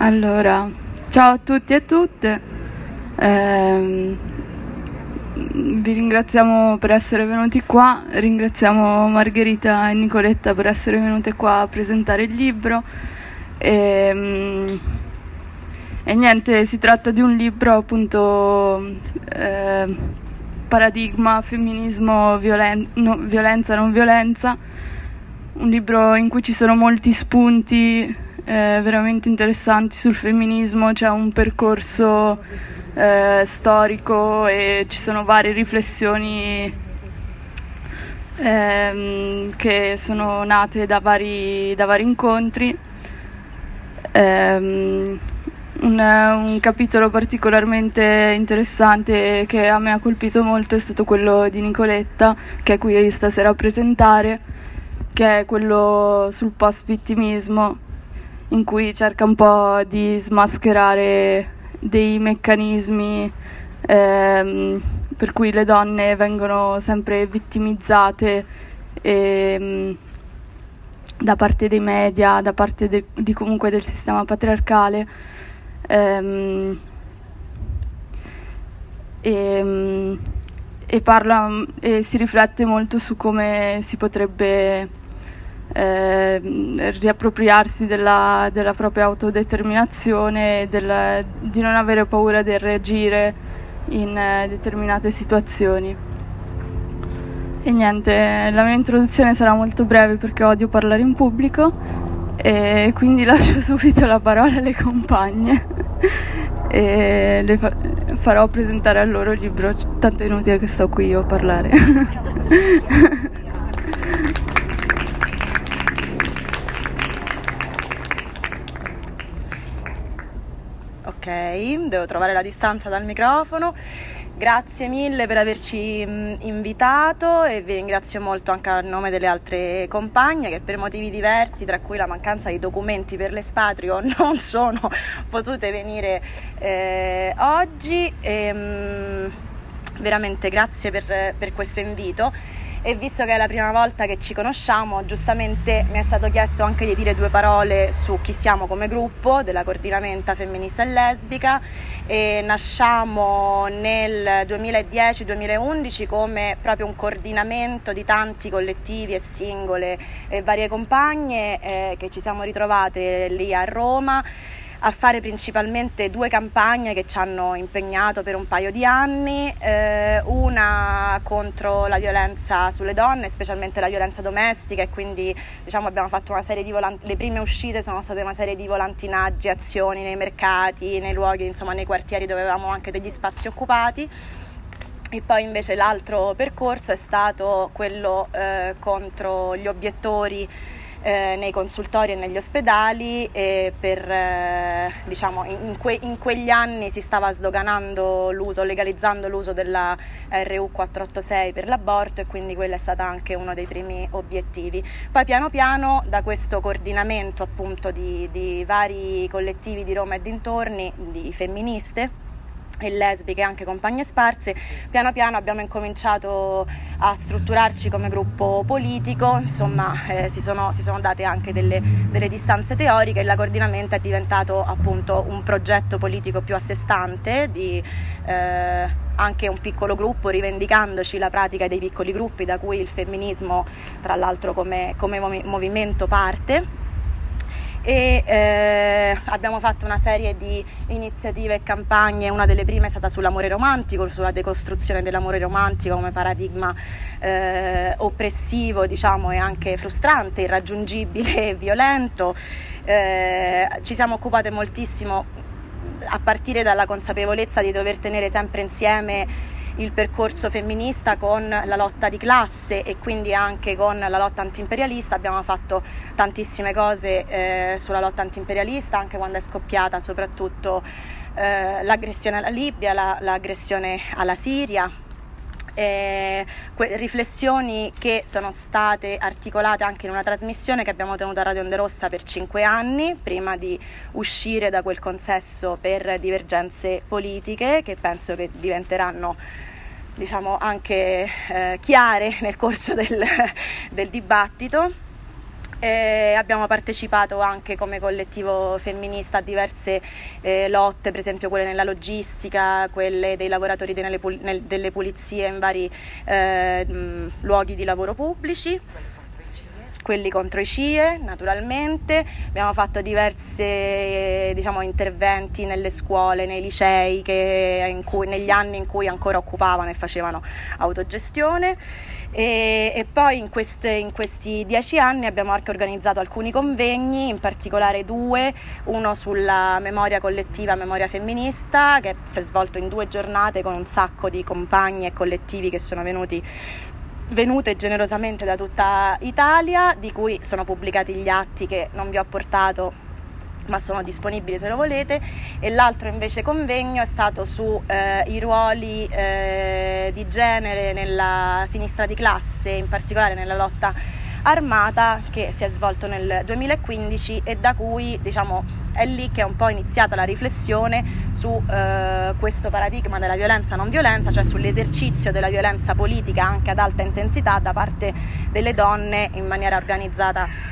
Allora, ciao a tutti e a tutte. Vi ringraziamo per essere venuti qua, ringraziamo Margherita e Nicoletta per essere venute qua a presentare il libro. E niente, si tratta di un libro appunto paradigma, femminismo, violenza, non violenza, un libro in cui ci sono molti spunti veramente interessanti sul femminismo, c'è un percorso storico e ci sono varie riflessioni che sono nate da vari incontri. Un capitolo particolarmente interessante che a me ha colpito molto è stato quello di Nicoletta, che è qui stasera a presentare, che è quello sul post-vittimismo, in cui cerca un po' di smascherare dei meccanismi per cui le donne vengono sempre vittimizzate da parte dei media, da parte comunque del sistema patriarcale. E parla e si riflette molto su come si potrebbe riappropriarsi della propria autodeterminazione, di non avere paura di reagire in determinate situazioni. E niente, la mia introduzione sarà molto breve perché odio parlare in pubblico e quindi lascio subito la parola alle compagne e le farò presentare a loro il libro, tanto è inutile che sto qui io a parlare. Ok, devo trovare la distanza dal microfono. Grazie mille per averci invitato e vi ringrazio molto anche a nome delle altre compagne che per motivi diversi, tra cui la mancanza di documenti per l'espatrio, non sono potute venire oggi. Veramente grazie per questo invito. E visto che è la prima volta che ci conosciamo, giustamente mi è stato chiesto anche di dire due parole su chi siamo come gruppo della Coordinamenta Femminista e Lesbica. E nasciamo nel 2010-2011 come proprio un coordinamento di tanti collettivi e singole e varie compagne che ci siamo ritrovate lì a Roma a fare principalmente due campagne che ci hanno impegnato per un paio di anni, una contro la violenza sulle donne, specialmente la violenza domestica, e quindi diciamo abbiamo fatto una serie di le prime uscite sono state una serie di volantinaggi, azioni nei mercati, nei luoghi, insomma nei quartieri dove avevamo anche degli spazi occupati. E poi invece l'altro percorso è stato quello contro gli obiettori nei consultori e negli ospedali, e diciamo in quegli anni si stava sdoganando legalizzando l'uso della RU 486 per l'aborto, e quindi quello è stato anche uno dei primi obiettivi. Poi piano piano da questo coordinamento appunto di vari collettivi di Roma e dintorni, di femministe e lesbiche, anche compagne sparse, piano piano abbiamo incominciato a strutturarci come gruppo politico, insomma si sono date anche delle distanze teoriche e la Coordinamento è diventato appunto un progetto politico più a sé stante, anche un piccolo gruppo, rivendicandoci la pratica dei piccoli gruppi da cui il femminismo tra l'altro come movimento parte. E abbiamo fatto una serie di iniziative e campagne. Una delle prime è stata sull'amore romantico, sulla decostruzione dell'amore romantico come paradigma oppressivo, diciamo, e anche frustrante, irraggiungibile e violento. Ci siamo occupate moltissimo a partire dalla consapevolezza di dover tenere sempre insieme il percorso femminista con la lotta di classe e quindi anche con la lotta antiimperialista. Abbiamo fatto tantissime cose sulla lotta antiimperialista, anche quando è scoppiata soprattutto l'aggressione alla Libia, l'aggressione alla Siria. Riflessioni che sono state articolate anche in una trasmissione che abbiamo tenuto a Radio Onde Rossa per 5 anni prima di uscire da quel consesso per divergenze politiche, che penso che diventeranno diciamo anche chiare nel corso del dibattito. Abbiamo partecipato anche come collettivo femminista a diverse lotte, per esempio quelle nella logistica, quelle dei lavoratori delle pulizie in vari luoghi di lavoro pubblici, quelli contro i CIE naturalmente. Abbiamo fatto diversi interventi nelle scuole, nei licei negli anni in cui ancora occupavano e facevano autogestione. E poi in questi 10 anni abbiamo anche organizzato alcuni convegni, in particolare 2, uno sulla memoria collettiva, memoria femminista, che si è svolto in 2 giornate con un sacco di compagni e collettivi che sono venute generosamente da tutta Italia, di cui sono pubblicati gli atti che non vi ho portato ma sono disponibili se lo volete. E l'altro invece convegno è stato su i ruoli di genere nella sinistra di classe, in particolare nella lotta armata, che si è svolto nel 2015 e da cui è lì che è un po' iniziata la riflessione su questo paradigma della violenza non violenza, cioè sull'esercizio della violenza politica anche ad alta intensità da parte delle donne in maniera organizzata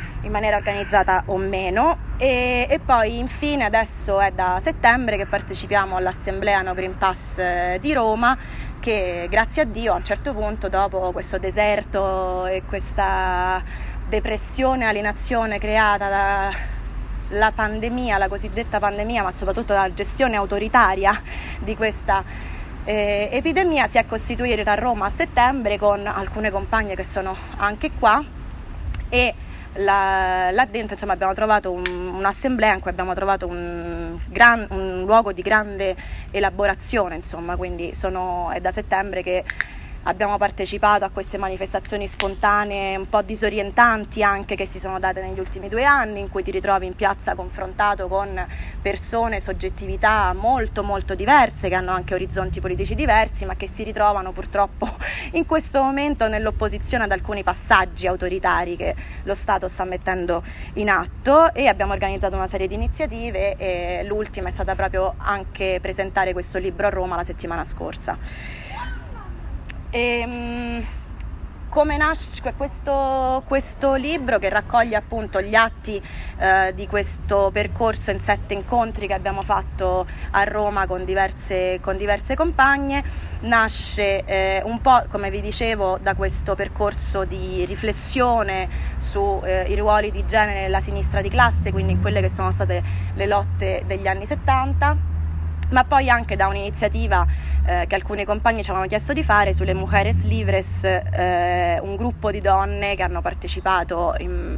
o meno. E poi infine adesso è da settembre che partecipiamo all'assemblea No Green Pass di Roma, che grazie a Dio a un certo punto, dopo questo deserto e questa depressione, alienazione creata dalla pandemia, la cosiddetta pandemia, ma soprattutto dalla gestione autoritaria di questa epidemia, si è costituita a Roma a settembre con alcune compagne che sono anche qua, e là dentro abbiamo trovato un'assemblea in cui abbiamo trovato un luogo di grande elaborazione, quindi è da settembre che abbiamo partecipato a queste manifestazioni spontanee un po' disorientanti anche, che si sono date negli ultimi 2 anni, in cui ti ritrovi in piazza confrontato con persone, soggettività molto molto diverse, che hanno anche orizzonti politici diversi, ma che si ritrovano purtroppo in questo momento nell'opposizione ad alcuni passaggi autoritari che lo Stato sta mettendo in atto. E abbiamo organizzato una serie di iniziative, e l'ultima è stata proprio anche presentare questo libro a Roma la settimana scorsa. Come nasce questo libro, che raccoglie appunto gli atti di questo percorso in 7 incontri che abbiamo fatto a Roma con diverse compagne, nasce un po', come vi dicevo, da questo percorso di riflessione sui ruoli di genere nella sinistra di classe, quindi in quelle che sono state le lotte degli anni 70, ma poi anche da un'iniziativa che alcuni compagni ci avevano chiesto di fare sulle Mujeres Libres, un gruppo di donne che hanno partecipato in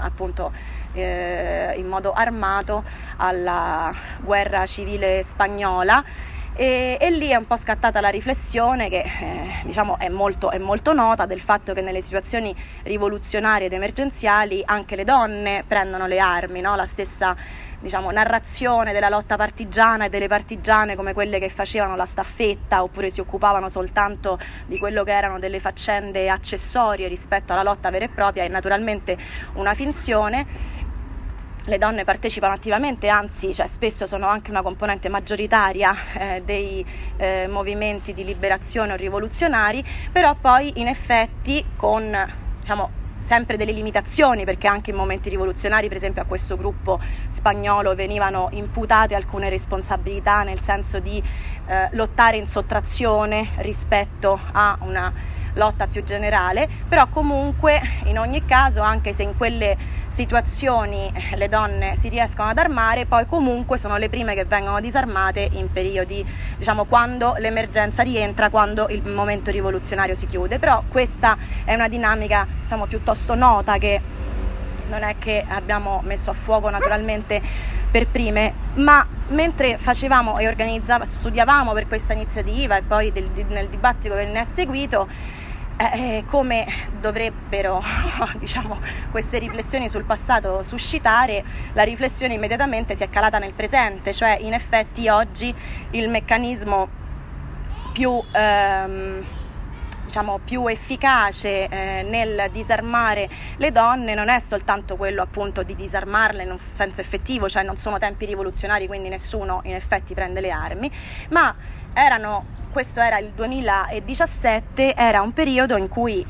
modo armato alla guerra civile spagnola. E lì è un po' scattata la riflessione che è molto nota, del fatto che nelle situazioni rivoluzionarie ed emergenziali anche le donne prendono le armi, no? La stessa narrazione della lotta partigiana e delle partigiane come quelle che facevano la staffetta oppure si occupavano soltanto di quello che erano delle faccende accessorie rispetto alla lotta vera e propria è naturalmente una finzione. Le donne partecipano attivamente, anzi spesso sono anche una componente maggioritaria dei movimenti di liberazione o rivoluzionari, però poi in effetti con sempre delle limitazioni, perché anche in momenti rivoluzionari, per esempio a questo gruppo spagnolo venivano imputate alcune responsabilità, nel senso di lottare in sottrazione rispetto a una lotta più generale, però comunque in ogni caso, anche se in quelle situazioni le donne si riescono ad armare, poi comunque sono le prime che vengono disarmate in periodi, quando l'emergenza rientra, quando il momento rivoluzionario si chiude. Però questa è una dinamica piuttosto nota, che non è che abbiamo messo a fuoco naturalmente per prime, ma mentre facevamo e studiavamo per questa iniziativa e poi nel dibattito che ne è seguito, come dovrebbero queste riflessioni sul passato suscitare, la riflessione immediatamente si è calata nel presente, cioè in effetti oggi il meccanismo più efficace nel disarmare le donne non è soltanto quello appunto di disarmarle in un senso effettivo, cioè non sono tempi rivoluzionari quindi nessuno in effetti prende le armi, ma erano questo era il 2017, era un periodo in cui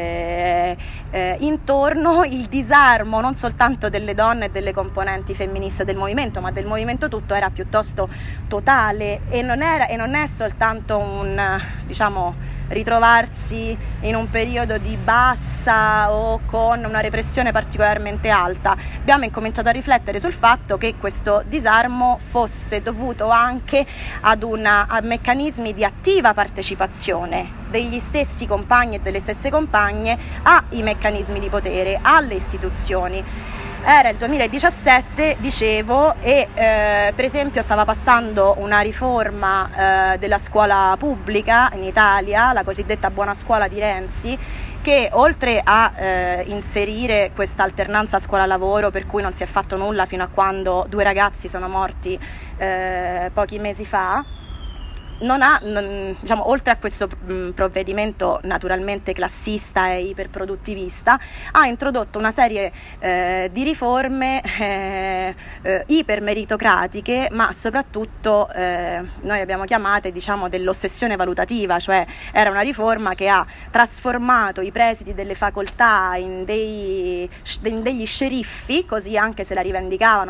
intorno il disarmo non soltanto delle donne e delle componenti femministe del movimento, ma del movimento tutto era piuttosto totale, e non è soltanto un, diciamo, ritrovarsi in un periodo di bassa o con una repressione particolarmente alta. Abbiamo incominciato a riflettere sul fatto che questo disarmo fosse dovuto anche a meccanismi di attiva partecipazione degli stessi compagni e delle stesse compagne ai meccanismi di potere, alle istituzioni. Era il 2017, dicevo, e per esempio stava passando una riforma della scuola pubblica in Italia, la cosiddetta buona scuola di Renzi, che oltre a inserire questa alternanza scuola-lavoro, per cui non si è fatto nulla fino a quando 2 ragazzi sono morti pochi mesi fa, diciamo, oltre a questo provvedimento naturalmente classista e iperproduttivista, ha introdotto una serie di riforme ipermeritocratiche, ma soprattutto noi abbiamo chiamate, diciamo, dell'ossessione valutativa, cioè era una riforma che ha trasformato i presidi delle facoltà in degli sceriffi, così anche se la rivendicavano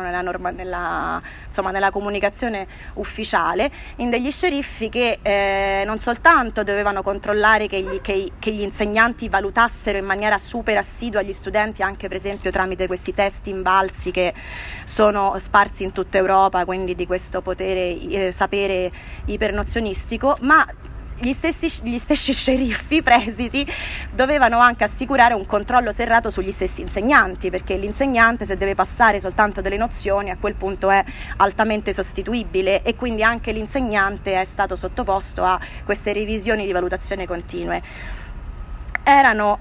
nella comunicazione ufficiale, in degli sceriffi che non soltanto dovevano controllare che gli insegnanti valutassero in maniera super assidua gli studenti, anche per esempio tramite questi test invalsi che sono sparsi in tutta Europa, quindi di questo potere sapere ipernozionistico, ma gli stessi sceriffi presidi dovevano anche assicurare un controllo serrato sugli stessi insegnanti, perché l'insegnante, se deve passare soltanto delle nozioni, a quel punto è altamente sostituibile, e quindi anche l'insegnante è stato sottoposto a queste revisioni di valutazione continue. Erano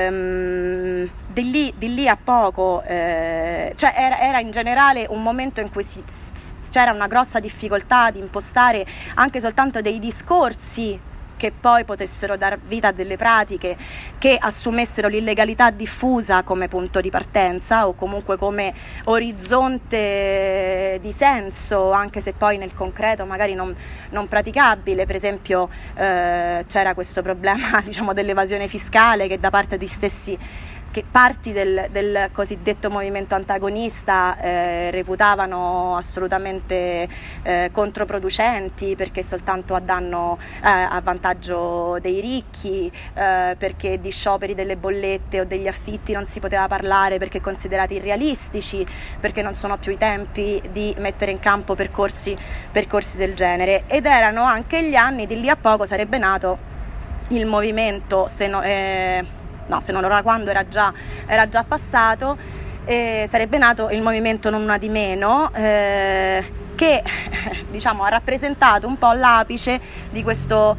di lì a poco, cioè era in generale un momento in cui c'era una grossa difficoltà di impostare anche soltanto dei discorsi che poi potessero dar vita a delle pratiche che assumessero l'illegalità diffusa come punto di partenza, o comunque come orizzonte di senso, anche se poi nel concreto magari non praticabile. Per esempio c'era questo problema, diciamo, dell'evasione fiscale, che da parte di stessi che parti del cosiddetto movimento antagonista reputavano assolutamente controproducenti, perché soltanto a vantaggio dei ricchi, perché di scioperi delle bollette o degli affitti non si poteva parlare perché considerati irrealistici, perché non sono più i tempi di mettere in campo percorsi del genere. Ed erano anche gli anni, di lì a poco sarebbe nato il movimento, se non ora quando era già passato, sarebbe nato il movimento Non Una di Meno, che diciamo ha rappresentato un po' l'apice di questa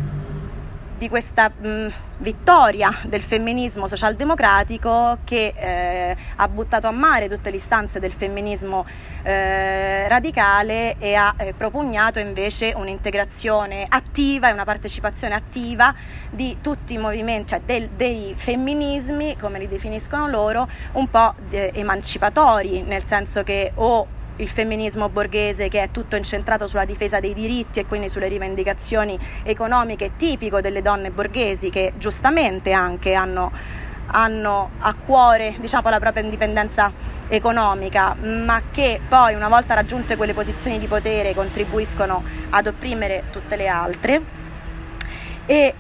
vittoria del femminismo socialdemocratico, che ha buttato a mare tutte le istanze del femminismo radicale e ha propugnato invece un'integrazione attiva e una partecipazione attiva di tutti i movimenti, cioè dei femminismi, come li definiscono loro, un po' emancipatori, nel senso che il femminismo borghese, che è tutto incentrato sulla difesa dei diritti e quindi sulle rivendicazioni economiche, tipico delle donne borghesi, che giustamente anche hanno a cuore, diciamo, la propria indipendenza economica, ma che poi, una volta raggiunte quelle posizioni di potere, contribuiscono ad opprimere tutte le altre, e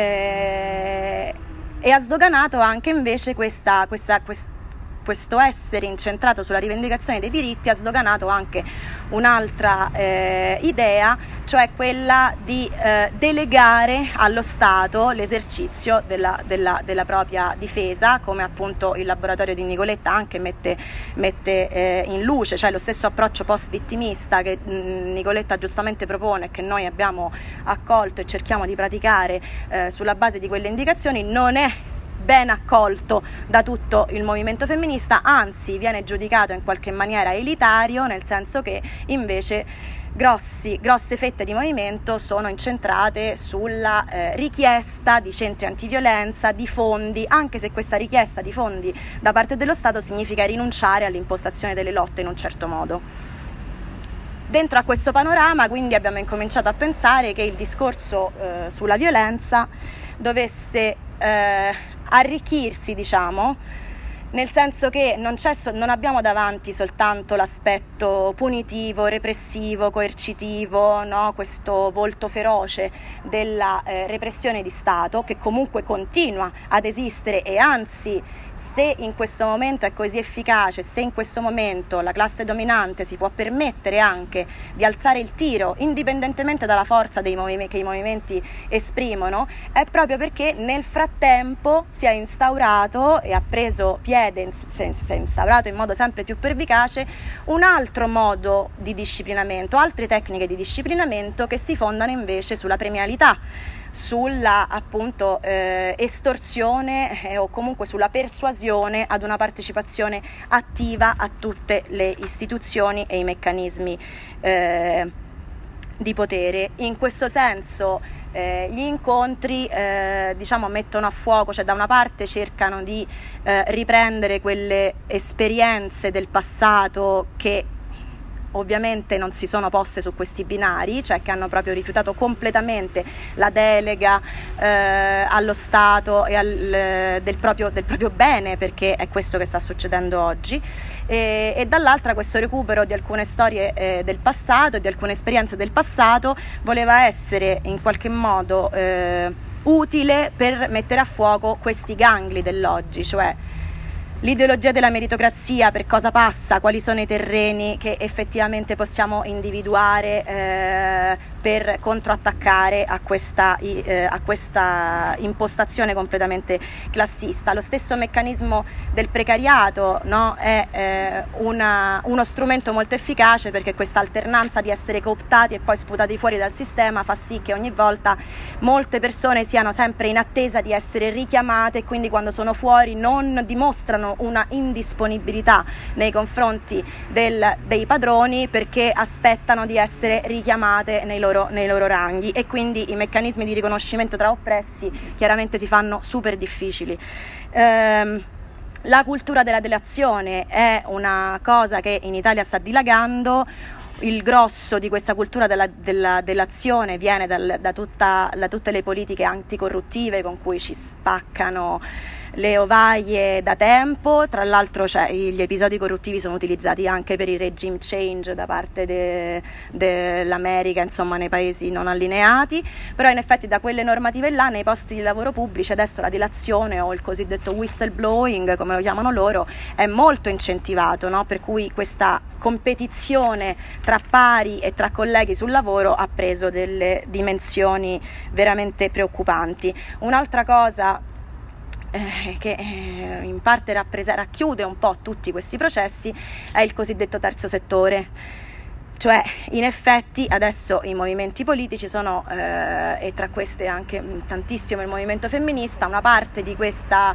ha sdoganato anche invece questo essere incentrato sulla rivendicazione dei diritti, ha sdoganato anche un'altra idea, cioè quella di delegare allo Stato l'esercizio della propria difesa, come appunto il laboratorio di Nicoletta anche mette in luce, cioè lo stesso approccio post-vittimista che Nicoletta giustamente propone, che noi abbiamo accolto e cerchiamo di praticare sulla base di quelle indicazioni, non è ben accolto da tutto il movimento femminista, anzi viene giudicato in qualche maniera elitario, nel senso che invece grosse fette di movimento sono incentrate sulla richiesta di centri antiviolenza, di fondi, anche se questa richiesta di fondi da parte dello Stato significa rinunciare all'impostazione delle lotte in un certo modo. Dentro a questo panorama quindi abbiamo incominciato a pensare che il discorso sulla violenza dovesse arricchirsi, diciamo, nel senso che non abbiamo davanti soltanto l'aspetto punitivo, repressivo, coercitivo, no? Questo volto feroce della repressione di Stato, che comunque continua ad esistere, e anzi, se in questo momento è così efficace, se in questo momento la classe dominante si può permettere anche di alzare il tiro indipendentemente dalla forza che i movimenti esprimono, è proprio perché nel frattempo si è instaurato e ha preso piede, si è instaurato in modo sempre più pervicace un altro modo di disciplinamento, altre tecniche di disciplinamento che si fondano invece sulla premialità, sulla appunto estorsione o comunque sulla persuasione ad una partecipazione attiva a tutte le istituzioni e i meccanismi di potere. In questo senso gli incontri diciamo mettono a fuoco, cioè da una parte cercano di riprendere quelle esperienze del passato che ovviamente non si sono poste su questi binari, cioè che hanno proprio rifiutato completamente la delega allo Stato e del proprio bene, perché è questo che sta succedendo oggi, e dall'altra questo recupero di alcune storie del passato e di alcune esperienze del passato voleva essere in qualche modo utile per mettere a fuoco questi gangli dell'oggi, cioè l'ideologia della meritocrazia, per cosa passa, quali sono i terreni che effettivamente possiamo individuare per controattaccare a questa impostazione completamente classista. Lo stesso meccanismo del precariato, no? È uno strumento molto efficace, perché questa alternanza di essere cooptati e poi sputati fuori dal sistema fa sì che ogni volta molte persone siano sempre in attesa di essere richiamate, e quindi quando sono fuori non dimostrano una indisponibilità nei confronti dei padroni, perché aspettano di essere richiamate nei loro ranghi, e quindi i meccanismi di riconoscimento tra oppressi chiaramente si fanno super difficili. La cultura della delazione è una cosa che in Italia sta dilagando. Il grosso di questa cultura della delazione viene da tutte le politiche anticorruttive con cui ci spaccano le ovaie da tempo. Tra l'altro gli episodi corruttivi sono utilizzati anche per il regime change da parte dell'America, insomma nei paesi non allineati, però in effetti da quelle normative là nei posti di lavoro pubblici adesso la delazione, o il cosiddetto whistleblowing come lo chiamano loro, è molto incentivato, no? Per cui questa competizione tra pari e tra colleghi sul lavoro ha preso delle dimensioni veramente preoccupanti. Un'altra cosa che in parte racchiude un po' tutti questi processi è il cosiddetto terzo settore. Cioè, in effetti adesso i movimenti politici sono, e tra queste anche tantissimo il movimento femminista, una parte di questo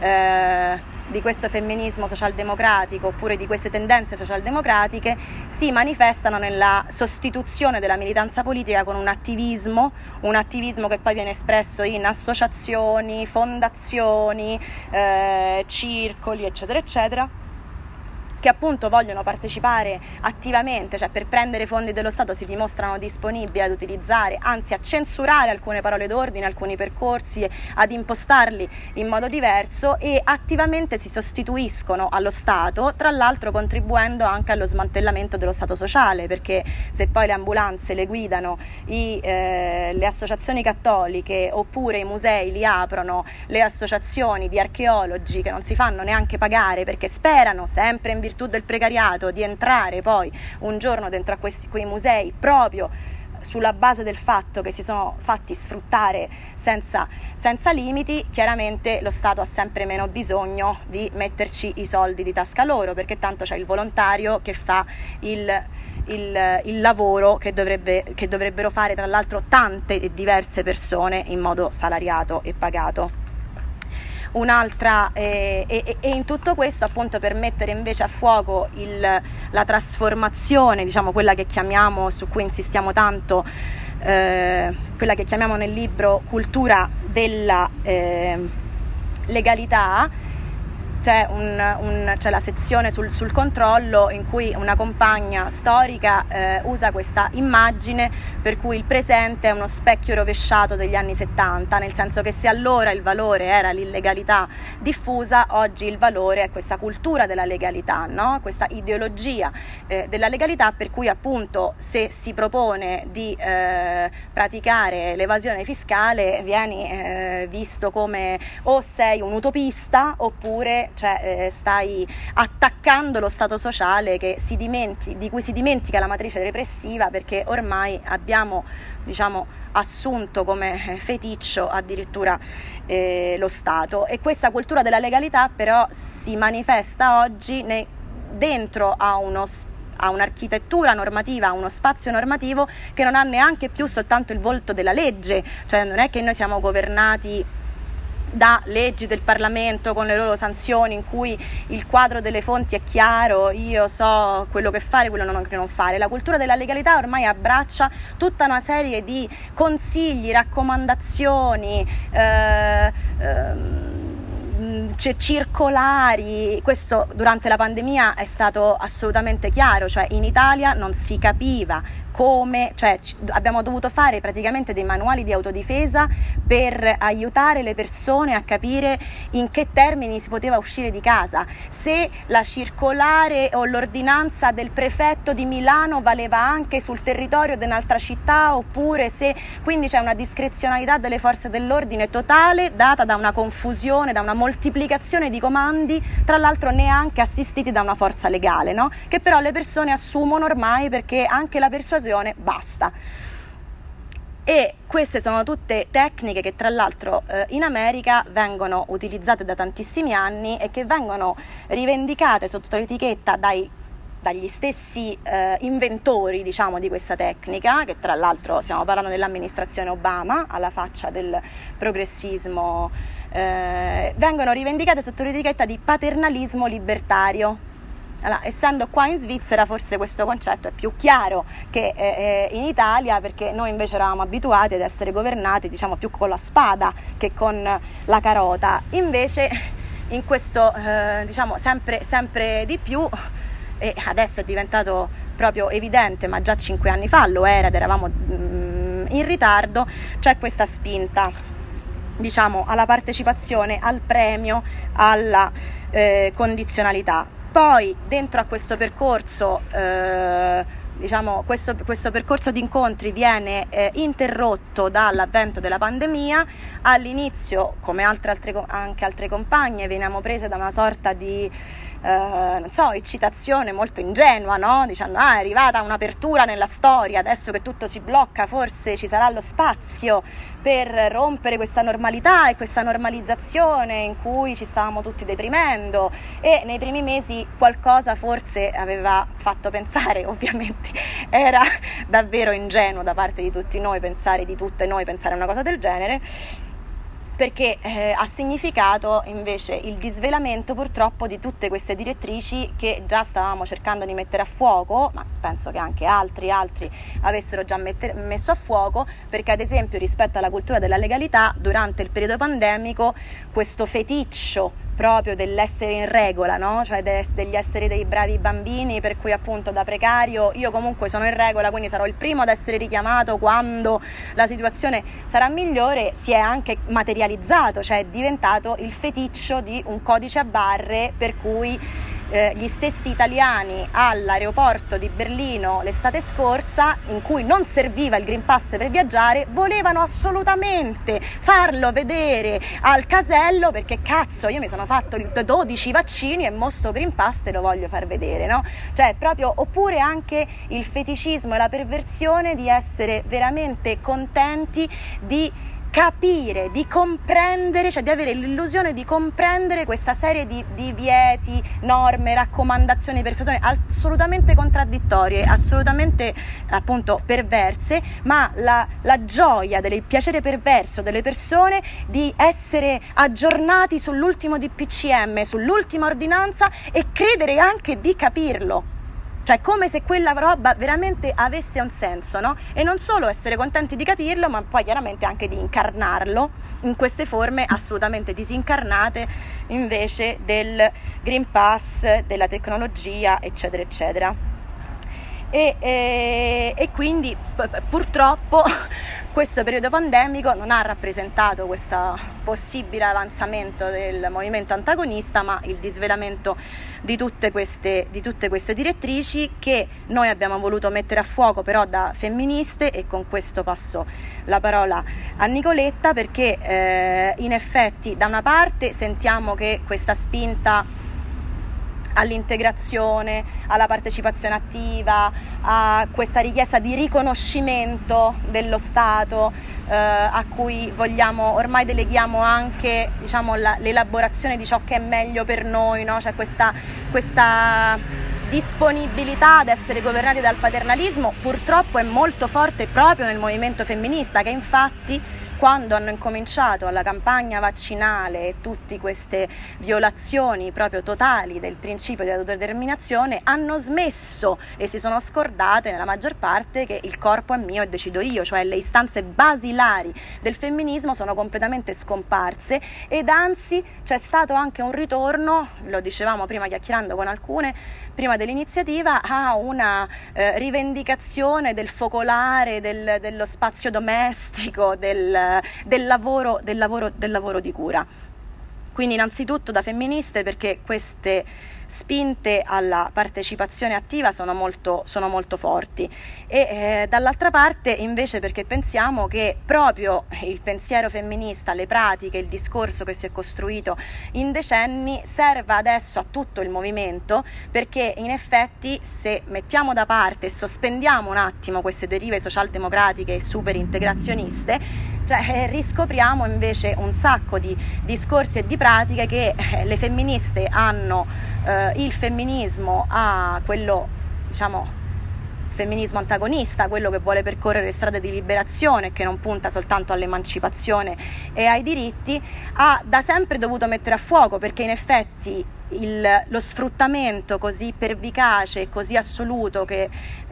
femminismo socialdemocratico, oppure di queste tendenze socialdemocratiche, si manifestano nella sostituzione della militanza politica con un attivismo che poi viene espresso in associazioni, fondazioni, circoli, eccetera, eccetera, che appunto vogliono partecipare attivamente, cioè per prendere fondi dello Stato si dimostrano disponibili ad utilizzare, anzi a censurare alcune parole d'ordine, alcuni percorsi, ad impostarli in modo diverso, e attivamente si sostituiscono allo Stato, tra l'altro contribuendo anche allo smantellamento dello Stato sociale, perché se poi le ambulanze le guidano le associazioni cattoliche, oppure i musei li aprono le associazioni di archeologi che non si fanno neanche pagare perché sperano, sempre in virtù del precariato, di entrare poi un giorno dentro a quei musei proprio sulla base del fatto che si sono fatti sfruttare senza limiti, chiaramente lo Stato ha sempre meno bisogno di metterci i soldi di tasca loro, perché tanto c'è il volontario che fa il lavoro che dovrebbero fare tra l'altro tante e diverse persone in modo salariato e pagato. Un'altra e in tutto questo, appunto, per mettere invece a fuoco la trasformazione, diciamo quella che chiamiamo, su cui insistiamo tanto, quella che chiamiamo nel libro cultura della legalità, c'è la sezione sul controllo in cui una compagna storica usa questa immagine per cui il presente è uno specchio rovesciato degli anni 70, nel senso che se allora il valore era l'illegalità diffusa, oggi il valore è questa cultura della legalità, no? Questa ideologia della legalità, per cui appunto se si propone di praticare l'evasione fiscale vieni visto come o sei un utopista oppure stai attaccando lo Stato sociale di cui si dimentica la matrice repressiva, perché ormai abbiamo assunto come feticcio addirittura lo Stato. E questa cultura della legalità però si manifesta oggi dentro a un'architettura normativa, a uno spazio normativo che non ha neanche più soltanto il volto della legge, cioè non è che noi siamo governati da leggi del Parlamento con le loro sanzioni in cui il quadro delle fonti è chiaro, io so quello che fare, quello che non fare. La cultura della legalità ormai abbraccia tutta una serie di consigli, raccomandazioni, circolari. Questo durante la pandemia è stato assolutamente chiaro, cioè in Italia non si capiva come, abbiamo dovuto fare praticamente dei manuali di autodifesa per aiutare le persone a capire in che termini si poteva uscire di casa, se la circolare o l'ordinanza del prefetto di Milano valeva anche sul territorio di un'altra città, oppure se, quindi c'è una discrezionalità delle forze dell'ordine totale, data da una confusione, da una moltiplicazione di comandi, tra l'altro neanche assistiti da una forza legale, no? Che però le persone assumono ormai, perché anche la persuasione basta. E queste sono tutte tecniche che tra l'altro in America vengono utilizzate da tantissimi anni e che vengono rivendicate sotto l'etichetta dagli stessi inventori, diciamo, di questa tecnica, che tra l'altro stiamo parlando dell'amministrazione Obama, alla faccia del progressismo, vengono rivendicate sotto l'etichetta di paternalismo libertario. Allora, essendo qua in Svizzera forse questo concetto è più chiaro che in Italia, perché noi invece eravamo abituati ad essere governati, diciamo, più con la spada che con la carota. Invece in questo sempre di più, e adesso è diventato proprio evidente, ma già 5 anni fa lo era ed eravamo in ritardo, c'è questa spinta, diciamo, alla partecipazione, al premio, alla condizionalità. Poi dentro a questo percorso, questo percorso di incontri viene interrotto dall'avvento della pandemia. All'inizio, come anche altre compagne, veniamo prese da una sorta di eccitazione molto ingenua, no? Dicendo è arrivata un'apertura nella storia, adesso che tutto si blocca forse ci sarà lo spazio per rompere questa normalità e questa normalizzazione in cui ci stavamo tutti deprimendo. E nei primi mesi qualcosa forse aveva fatto pensare, ovviamente era davvero ingenuo da parte di tutte noi pensare a una cosa del genere, perché ha significato invece il disvelamento purtroppo di tutte queste direttrici che già stavamo cercando di mettere a fuoco, ma penso che anche altri avessero già messo a fuoco, perché ad esempio rispetto alla cultura della legalità durante il periodo pandemico questo feticcio proprio dell'essere in regola, no? Cioè degli essere dei bravi bambini, per cui appunto da precario io comunque sono in regola, quindi sarò il primo ad essere richiamato quando la situazione sarà migliore, si è anche materializzato, cioè è diventato il feticcio di un codice a barre, per cui gli stessi italiani all'aeroporto di Berlino l'estate scorsa, in cui non serviva il Green Pass per viaggiare, volevano assolutamente farlo vedere al casello, perché cazzo, io mi sono fatto 12 vaccini e mo sto Green Pass te lo voglio far vedere, no? Cioè proprio, oppure anche il feticismo e la perversione di essere veramente contenti di capire, di comprendere, cioè di avere l'illusione di comprendere questa serie di vieti, norme, raccomandazioni, persuasioni assolutamente contraddittorie, assolutamente appunto perverse, ma la gioia del piacere perverso delle persone di essere aggiornati sull'ultimo DPCM, sull'ultima ordinanza, e credere anche di capirlo. Cioè come se quella roba veramente avesse un senso, no? E non solo essere contenti di capirlo, ma poi chiaramente anche di incarnarlo in queste forme assolutamente disincarnate invece del Green Pass, della tecnologia, eccetera, eccetera. E quindi purtroppo questo periodo pandemico non ha rappresentato questo possibile avanzamento del movimento antagonista, ma il disvelamento di tutte queste direttrici che noi abbiamo voluto mettere a fuoco però da femministe, e con questo passo la parola a Nicoletta, perché in effetti da una parte sentiamo che questa spinta all'integrazione, alla partecipazione attiva, a questa richiesta di riconoscimento dello Stato, a cui ormai deleghiamo anche, diciamo, l'elaborazione di ciò che è meglio per noi, no? Cioè questa disponibilità ad essere governati dal paternalismo purtroppo è molto forte proprio nel movimento femminista, che infatti quando hanno incominciato la campagna vaccinale e tutte queste violazioni proprio totali del principio di autodeterminazione, hanno smesso e si sono scordate nella maggior parte che il corpo è mio e decido io, cioè le istanze basilari del femminismo sono completamente scomparse, ed anzi c'è stato anche un ritorno, lo dicevamo prima chiacchierando con alcune prima dell'iniziativa, a una rivendicazione del focolare, dello spazio domestico, del lavoro di cura. Quindi innanzitutto da femministe, perché queste spinte alla partecipazione attiva sono molto forti, e dall'altra parte invece perché pensiamo che proprio il pensiero femminista, le pratiche, il discorso che si è costruito in decenni serva adesso a tutto il movimento, perché in effetti se mettiamo da parte e sospendiamo un attimo queste derive socialdemocratiche e super integrazioniste, cioè riscopriamo invece un sacco di discorsi e di pratiche che le femministe hanno. Il femminismo ha quello, diciamo, femminismo antagonista, quello che vuole percorrere strade di liberazione, che non punta soltanto all'emancipazione e ai diritti, ha da sempre dovuto mettere a fuoco, perché in effetti lo sfruttamento così pervicace e così assoluto che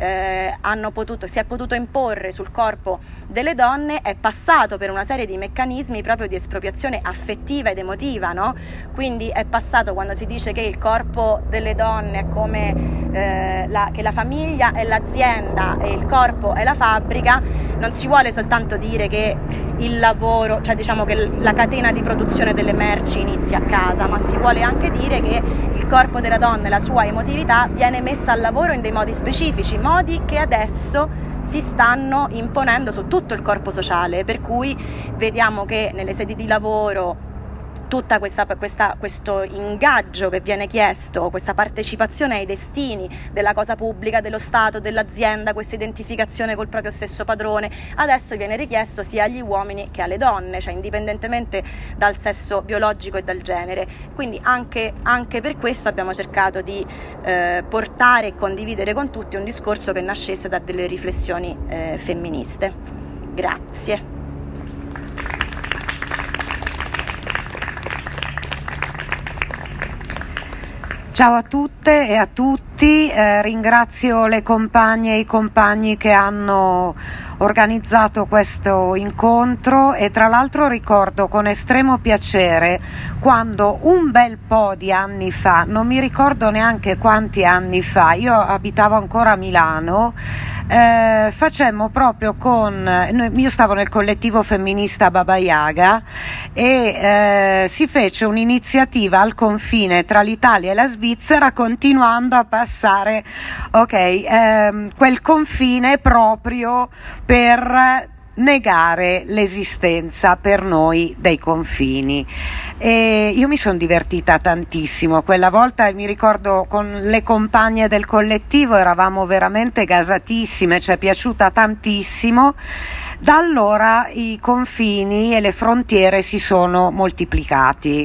si è potuto imporre sul corpo delle donne è passato per una serie di meccanismi proprio di espropriazione affettiva ed emotiva, no? Quindi è passato, quando si dice che il corpo delle donne è come che la famiglia è l'azienda e il corpo è la fabbrica, non si vuole soltanto dire che il lavoro, cioè diciamo che la catena di produzione delle merci inizia a casa, ma si vuole anche dire che il corpo della donna e la sua emotività viene messa al lavoro in dei modi specifici, modi che adesso si stanno imponendo su tutto il corpo sociale, per cui vediamo che nelle sedi di lavoro tutta questo ingaggio che viene chiesto, questa partecipazione ai destini della cosa pubblica, dello Stato, dell'azienda, questa identificazione col proprio stesso padrone, adesso viene richiesto sia agli uomini che alle donne, cioè indipendentemente dal sesso biologico e dal genere. Quindi anche per questo abbiamo cercato di portare e condividere con tutti un discorso che nascesse da delle riflessioni femministe. Grazie. Ciao a tutte e a tutti, ringrazio le compagne e i compagni che hanno organizzato questo incontro, e tra l'altro ricordo con estremo piacere quando un bel po' di anni fa, non mi ricordo neanche quanti anni fa, io abitavo ancora a Milano, facemmo proprio io stavo nel collettivo femminista Baba Yaga, e si fece un'iniziativa al confine tra l'Italia e la Svizzera, continuando a passare quel confine proprio per negare l'esistenza per noi dei confini. E io mi sono divertita tantissimo quella volta, e mi ricordo con le compagne del collettivo eravamo veramente gasatissime, ci è piaciuta tantissimo. Da allora i confini e le frontiere si sono moltiplicati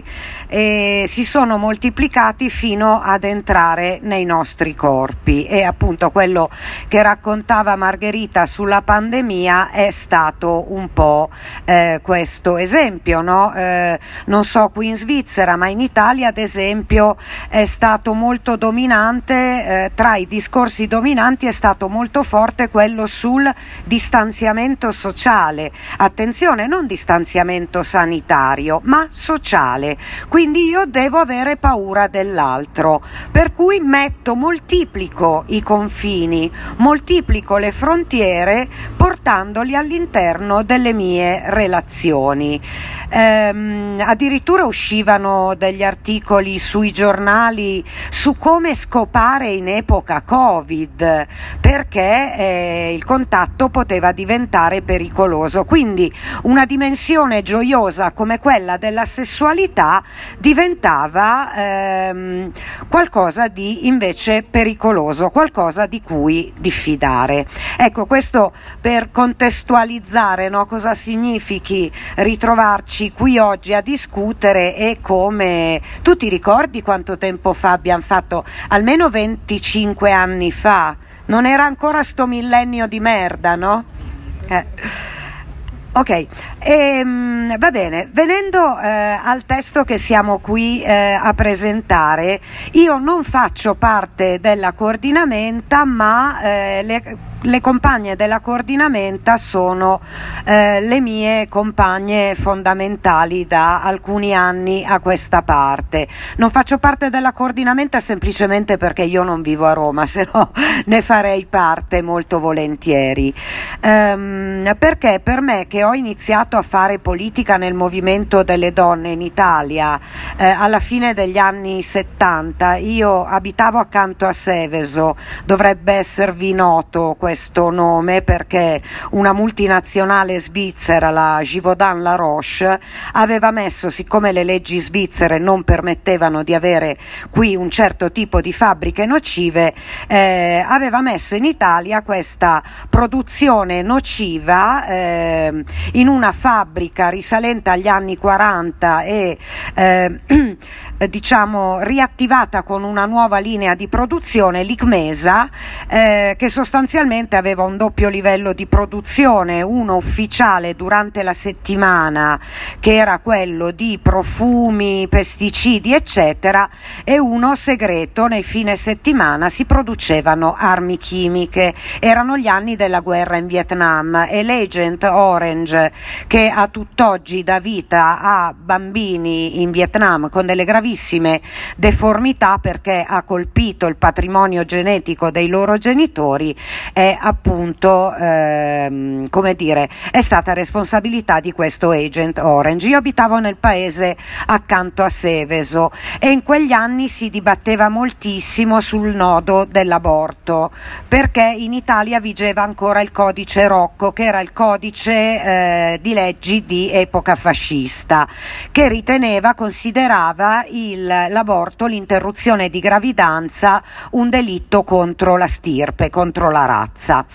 fino ad entrare nei nostri corpi, e appunto quello che raccontava Margherita sulla pandemia è stato un po' questo esempio, no? Non so qui in Svizzera, ma in Italia ad esempio è stato molto dominante, tra i discorsi dominanti è stato molto forte quello sul distanziamento sociale. Attenzione, non distanziamento sanitario, ma sociale. Quindi io devo avere paura dell'altro, per cui moltiplico i confini, moltiplico le frontiere portandoli all'interno delle mie relazioni. Addirittura uscivano degli articoli sui giornali su come scopare in epoca Covid, perché il contatto poteva diventare pericoloso. Quindi una dimensione gioiosa come quella della sessualità diventava qualcosa di invece pericoloso, qualcosa di cui diffidare. Ecco, questo per contestualizzare, no, cosa significhi ritrovarci qui oggi a discutere. E come tu ti ricordi quanto tempo fa abbiamo fatto? Almeno 25 anni fa, non era ancora sto millennio di merda, no? Ok, va bene, venendo al testo che siamo qui a presentare, io non faccio parte della coordinamenta, ma le compagne della coordinamenta sono le mie compagne fondamentali da alcuni anni a questa parte. Non faccio parte della coordinamenta semplicemente perché io non vivo a Roma, se no ne farei parte molto volentieri, perché per me, che ho iniziato a fare politica nel movimento delle donne in Italia alla fine degli anni 70, io abitavo accanto a Seveso, dovrebbe esservi noto questo nome perché una multinazionale svizzera, la Givaudan La Roche, aveva messo, siccome le leggi svizzere non permettevano di avere qui un certo tipo di fabbriche nocive, aveva messo in Italia questa produzione nociva in una fabbrica risalente agli anni 40 e diciamo riattivata con una nuova linea di produzione, l'Icmesa, che sostanzialmente aveva un doppio livello di produzione, uno ufficiale durante la settimana che era quello di profumi, pesticidi eccetera, e uno segreto, nei fine settimana si producevano armi chimiche. Erano gli anni della guerra in Vietnam e l'Agent Orange, che a tutt'oggi dà vita a bambini in Vietnam con delle gravissime deformità perché ha colpito il patrimonio genetico dei loro genitori, è appunto come dire, è stata responsabilità di questo Agent Orange. Io abitavo nel paese accanto a Seveso e in quegli anni si dibatteva moltissimo sul nodo dell'aborto, perché in Italia vigeva ancora il codice Rocco, che era il codice di leggi di epoca fascista, che considerava l'aborto, l'interruzione di gravidanza, un delitto contro la stirpe, contro la razza.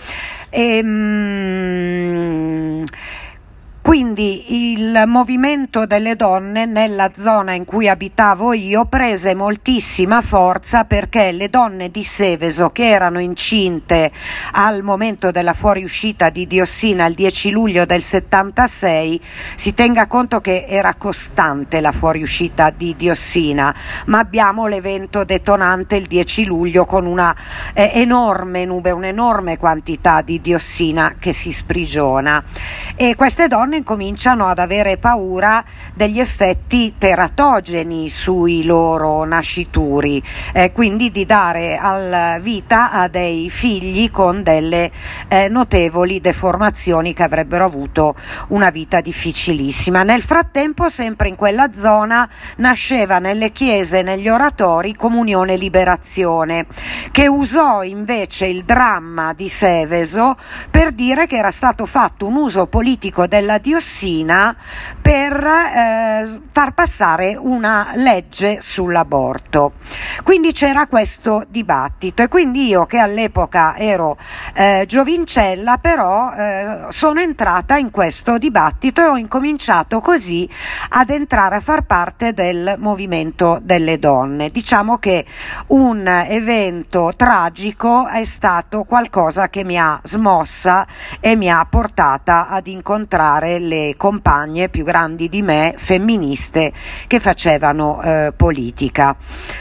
Quindi il movimento delle donne nella zona in cui abitavo io prese moltissima forza, perché le donne di Seveso che erano incinte al momento della fuoriuscita di diossina il 10 luglio del 76, si tenga conto che era costante la fuoriuscita di diossina, ma abbiamo l'evento detonante il 10 luglio con una enorme nube, un'enorme quantità di diossina che si sprigiona, e queste donne incominciano ad avere paura degli effetti teratogeni sui loro nascituri, quindi di dare vita a dei figli con delle notevoli deformazioni che avrebbero avuto una vita difficilissima. Nel frattempo, sempre in quella zona, nasceva nelle chiese e negli oratori Comunione Liberazione, che usò invece il dramma di Seveso per dire che era stato fatto un uso politico della diossina per far passare una legge sull'aborto. Quindi c'era questo dibattito, e quindi io, che all'epoca ero giovincella, però sono entrata in questo dibattito e ho incominciato così ad entrare a far parte del movimento delle donne. Diciamo che un evento tragico è stato qualcosa che mi ha smossa e mi ha portata ad incontrare le compagne più grandi di me, femministe, che facevano politica.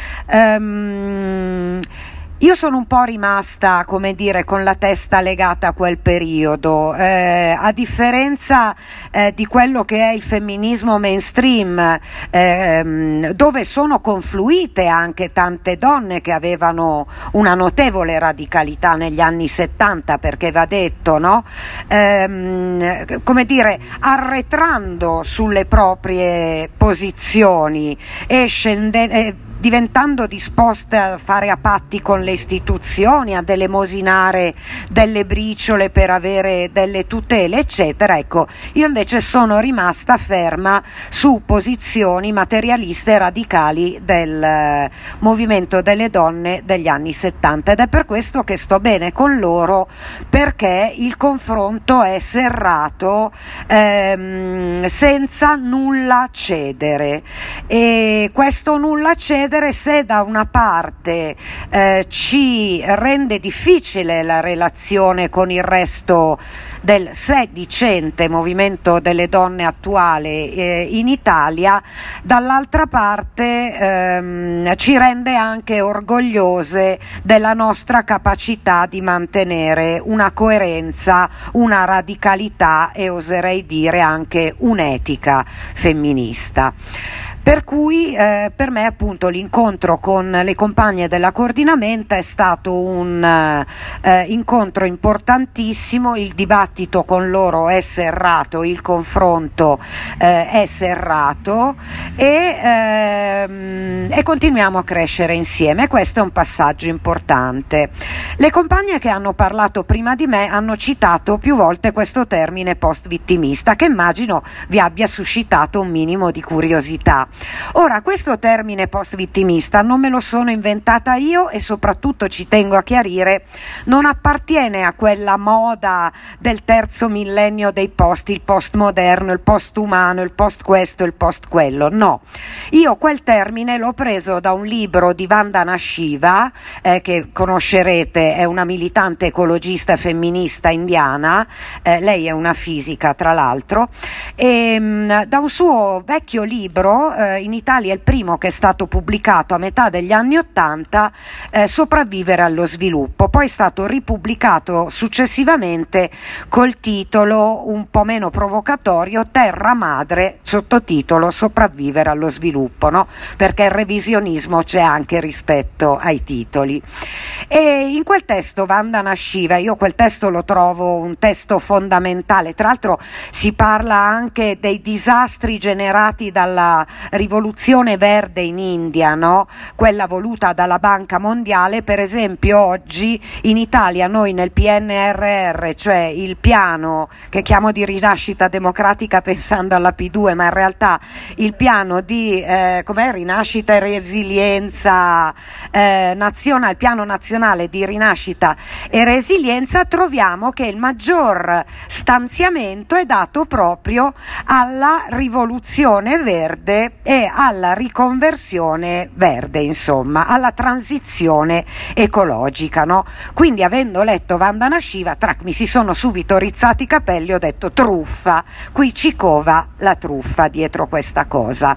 Io sono un po' rimasta, come dire, con la testa legata a quel periodo, a differenza di quello che è il femminismo mainstream, dove sono confluite anche tante donne che avevano una notevole radicalità negli anni 70, perché va detto, no? Come dire, arretrando sulle proprie posizioni e diventando disposte a fare a patti con le istituzioni, ad elemosinare delle briciole per avere delle tutele, eccetera. Ecco, io invece sono rimasta ferma su posizioni materialiste e radicali del movimento delle donne degli anni 70, ed è per questo che sto bene con loro, perché il confronto è serrato, senza nulla cedere, e questo nulla cedere, se da una parte ci rende difficile la relazione con il resto del sedicente movimento delle donne attuale in Italia, dall'altra parte ci rende anche orgogliose della nostra capacità di mantenere una coerenza, una radicalità e, oserei dire, anche un'etica femminista. Per cui per me, appunto, l'incontro con le compagne della Coordinamenta è stato un incontro importantissimo. Il dibattito con loro è serrato, il confronto è serrato, e continuiamo a crescere insieme. Questo è un passaggio importante. Le compagne che hanno parlato prima di me hanno citato più volte questo termine post-vittimista, che immagino vi abbia suscitato un minimo di curiosità. Ora, questo termine post-vittimista non me lo sono inventata io, e soprattutto, ci tengo a chiarire, non appartiene a quella moda del terzo millennio dei post, il postmoderno, il postumano, il post questo, il post quello. No, io quel termine l'ho preso da un libro di Vandana Shiva, che conoscerete, è una militante ecologista e femminista indiana, lei è una fisica tra l'altro, e da un suo vecchio libro, in Italia è il primo che è stato pubblicato a metà degli anni '80, Sopravvivere allo sviluppo, poi è stato ripubblicato successivamente col titolo un po' meno provocatorio Terra Madre, sottotitolo Sopravvivere allo sviluppo, no? Perché il revisionismo c'è anche rispetto ai titoli. E in quel testo Vandana Shiva, io quel testo lo trovo un testo fondamentale, tra l'altro si parla anche dei disastri generati dalla rivoluzione verde in India, no? Quella voluta dalla Banca Mondiale. Per esempio, oggi in Italia noi nel PNRR, cioè il piano che chiamo di rinascita democratica pensando alla P2, ma in realtà il piano di rinascita e resilienza nazionale, il piano nazionale di rinascita e resilienza, troviamo che il maggior stanziamento è dato proprio alla rivoluzione verde e alla riconversione verde, insomma, alla transizione ecologica, no? Quindi, avendo letto Vandana Shiva, mi si sono subito rizzati i capelli, ho detto truffa, qui ci cova la truffa dietro questa cosa.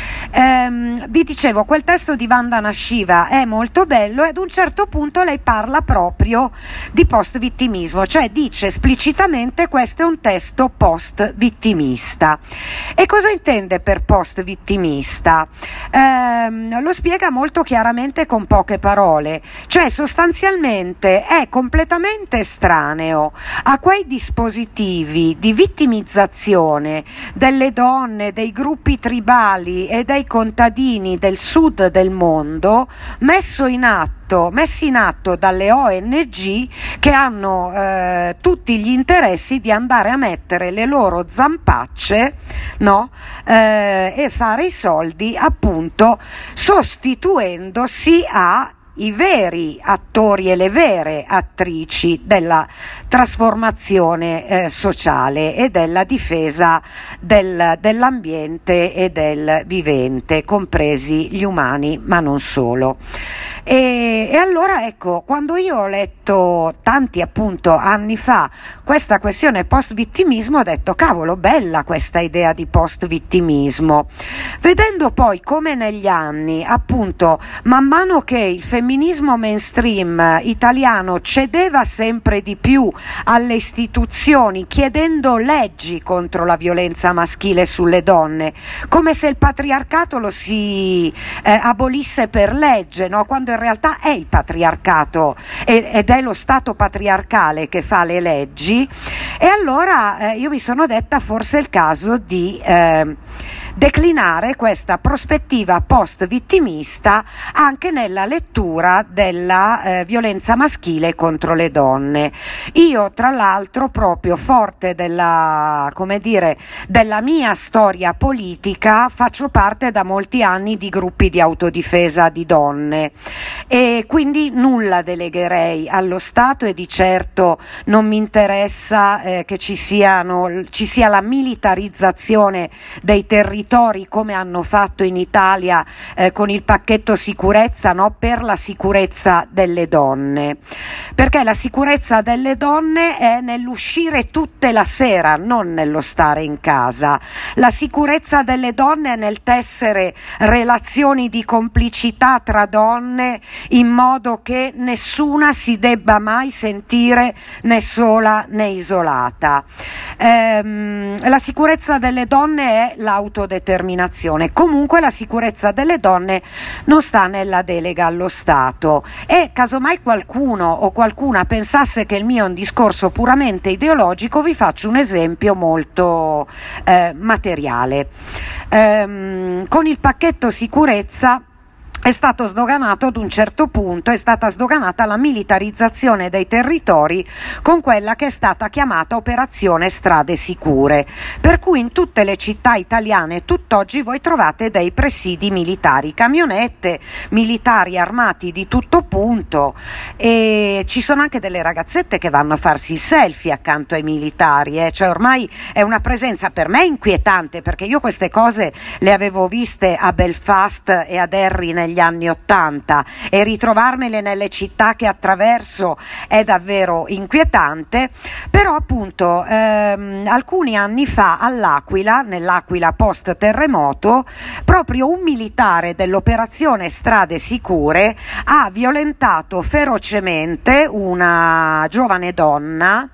Vi dicevo, quel testo di Vandana Shiva è molto bello, e ad un certo punto lei parla proprio di post-vittimismo, cioè dice esplicitamente: questo è un testo post-vittimista. E cosa intende per post-vittimista? Lo spiega molto chiaramente con poche parole, cioè sostanzialmente è completamente estraneo a quei dispositivi di vittimizzazione delle donne, dei gruppi tribali e dei contadini del sud del mondo messo in atto messi in atto dalle ONG che hanno tutti gli interessi di andare a mettere le loro zampacce, no? E fare i soldi, appunto, sostituendosi ai veri attori e le vere attrici della trasformazione sociale e della difesa dell'ambiente e del vivente, compresi gli umani, ma non solo. E allora ecco, quando io ho letto tanti appunto anni fa questa questione post-vittimismo, ho detto cavolo, bella questa idea di post-vittimismo. Vedendo poi come negli anni, appunto, man mano che il femminismo mainstream italiano cedeva sempre di più alle istituzioni, chiedendo leggi contro la violenza maschile sulle donne, come se il patriarcato lo si abolisse per legge, no? Quando in realtà è il patriarcato ed è lo Stato patriarcale che fa le leggi. E allora io mi sono detta forse è il caso di declinare questa prospettiva post-vittimista anche nella lettura della violenza maschile contro le donne. Io tra l'altro, proprio forte della mia storia politica, faccio parte da molti anni di gruppi di autodifesa di donne e quindi nulla delegherei allo Stato, e di certo non mi interessa che ci sia la militarizzazione dei territori come hanno fatto in Italia con il pacchetto sicurezza, no? Per la sicurezza delle donne, perché la sicurezza delle donne è nell'uscire tutte la sera, non nello stare in casa. La sicurezza delle donne è nel tessere relazioni di complicità tra donne in modo che nessuna si debba mai sentire né sola né isolata. La sicurezza delle donne è l'autodeterminazione. Comunque la sicurezza delle donne non sta nella delega allo Stato, e casomai qualcuno o qualcuna pensasse che il mio è un discorso puramente ideologico, vi faccio un esempio molto materiale. Con il pacchetto sicurezza è stato sdoganato, ad un certo punto è stata sdoganata la militarizzazione dei territori con quella che è stata chiamata operazione strade sicure, per cui in tutte le città italiane tutt'oggi voi trovate dei presidi militari, camionette militari armati di tutto punto, e ci sono anche delle ragazzette che vanno a farsi il selfie accanto ai militari, cioè ormai è una presenza per me inquietante, perché io queste cose le avevo viste a Belfast e a Derry negli anni '80, e ritrovarmele nelle città che attraverso è davvero inquietante. Però appunto alcuni anni fa nell'Aquila post terremoto, proprio un militare dell'operazione Strade Sicure ha violentato ferocemente una giovane donna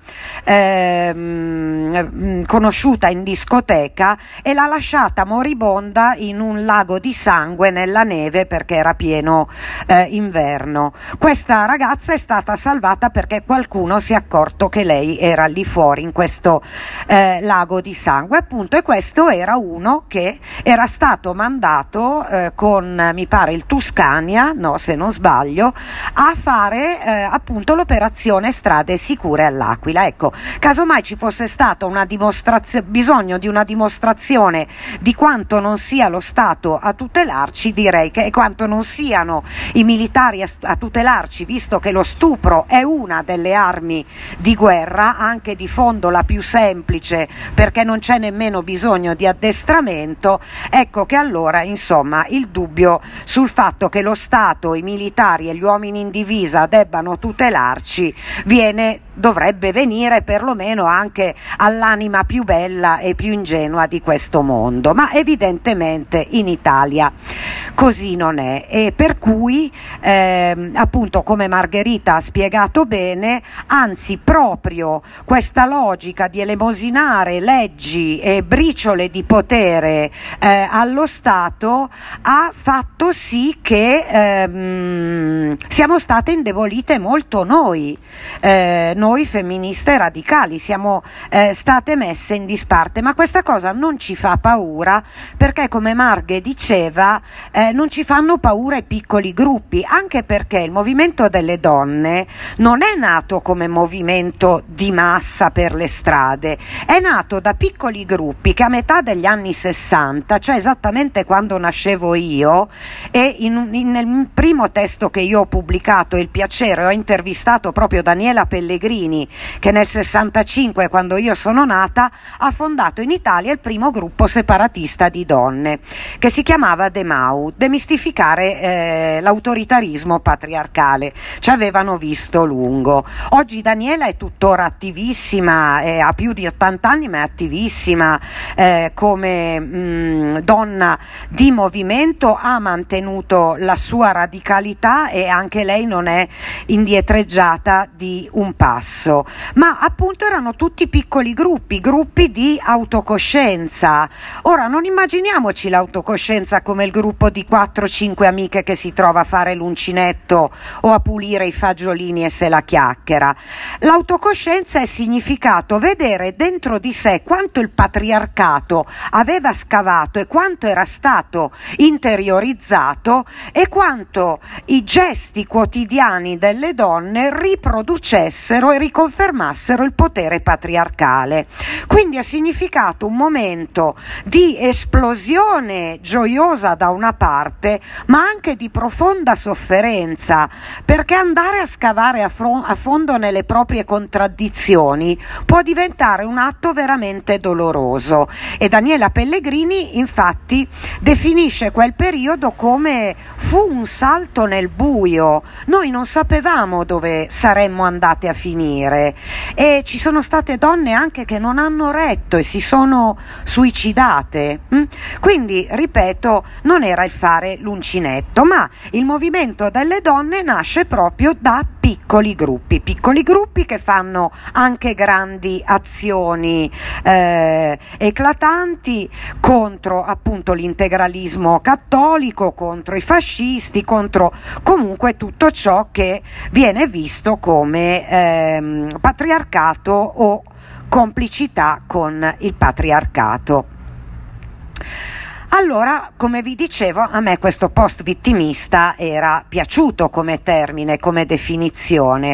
conosciuta in discoteca e l'ha lasciata moribonda in un lago di sangue nella neve, perché era pieno inverno. Questa ragazza è stata salvata perché qualcuno si è accorto che lei era lì fuori in questo lago di sangue, appunto, e questo era uno che era stato mandato con, mi pare, il Tuscania, no, se non sbaglio, a fare appunto l'operazione Strade Sicure all'Aquila. Ecco, casomai ci fosse stata bisogno di una dimostrazione di quanto non sia lo Stato a tutelarci, direi che quanto non siano i militari a tutelarci, visto che lo stupro è una delle armi di guerra, anche di fondo la più semplice, perché non c'è nemmeno bisogno di addestramento. Ecco che allora, insomma, il dubbio sul fatto che lo Stato, i militari e gli uomini in divisa debbano tutelarci dovrebbe venire perlomeno anche all'anima più bella e più ingenua di questo mondo, ma evidentemente in Italia così non è, e per cui appunto, come Margherita ha spiegato bene, anzi proprio questa logica di elemosinare leggi e briciole di potere allo Stato ha fatto sì che siamo state indebolite molto noi femministe radicali, siamo state messe in disparte, ma questa cosa non ci fa paura, perché come Marghe diceva non ci fanno hanno paura i piccoli gruppi, anche perché il movimento delle donne non è nato come movimento di massa per le strade, è nato da piccoli gruppi che a metà degli anni 60, cioè esattamente quando nascevo io, e nel primo testo che io ho pubblicato, Il piacere, ho intervistato proprio Daniela Pellegrini, che nel 65, quando io sono nata, ha fondato in Italia il primo gruppo separatista di donne, che si chiamava Demau, demistificare l'autoritarismo patriarcale. Ci avevano visto lungo. Oggi Daniela è tuttora attivissima, ha più di 80 anni, ma è attivissima come donna di movimento, ha mantenuto la sua radicalità e anche lei non è indietreggiata di un passo. Ma appunto erano tutti piccoli gruppi di autocoscienza. Ora non immaginiamoci l'autocoscienza come il gruppo di 4-5 amiche che si trova a fare l'uncinetto o a pulire i fagiolini e se la chiacchiera. L'autocoscienza è significato vedere dentro di sé quanto il patriarcato aveva scavato e quanto era stato interiorizzato e quanto i gesti quotidiani delle donne riproducessero e riconfermassero il potere patriarcale. Quindi ha significato un momento di esplosione gioiosa da una parte, ma anche di profonda sofferenza, perché andare a scavare a fondo nelle proprie contraddizioni può diventare un atto veramente doloroso. E Daniela Pellegrini infatti definisce quel periodo come fu un salto nel buio. Noi non sapevamo dove saremmo andate a finire e ci sono state donne anche che non hanno retto e si sono suicidate. Quindi, ripeto, non era il fare l'uncinetto, ma il movimento delle donne nasce proprio da piccoli gruppi che fanno anche grandi azioni eclatanti contro appunto l'integralismo cattolico, contro i fascisti, contro comunque tutto ciò che viene visto come patriarcato o complicità con il patriarcato. Allora, come vi dicevo, a me questo post-vittimista era piaciuto come termine, come definizione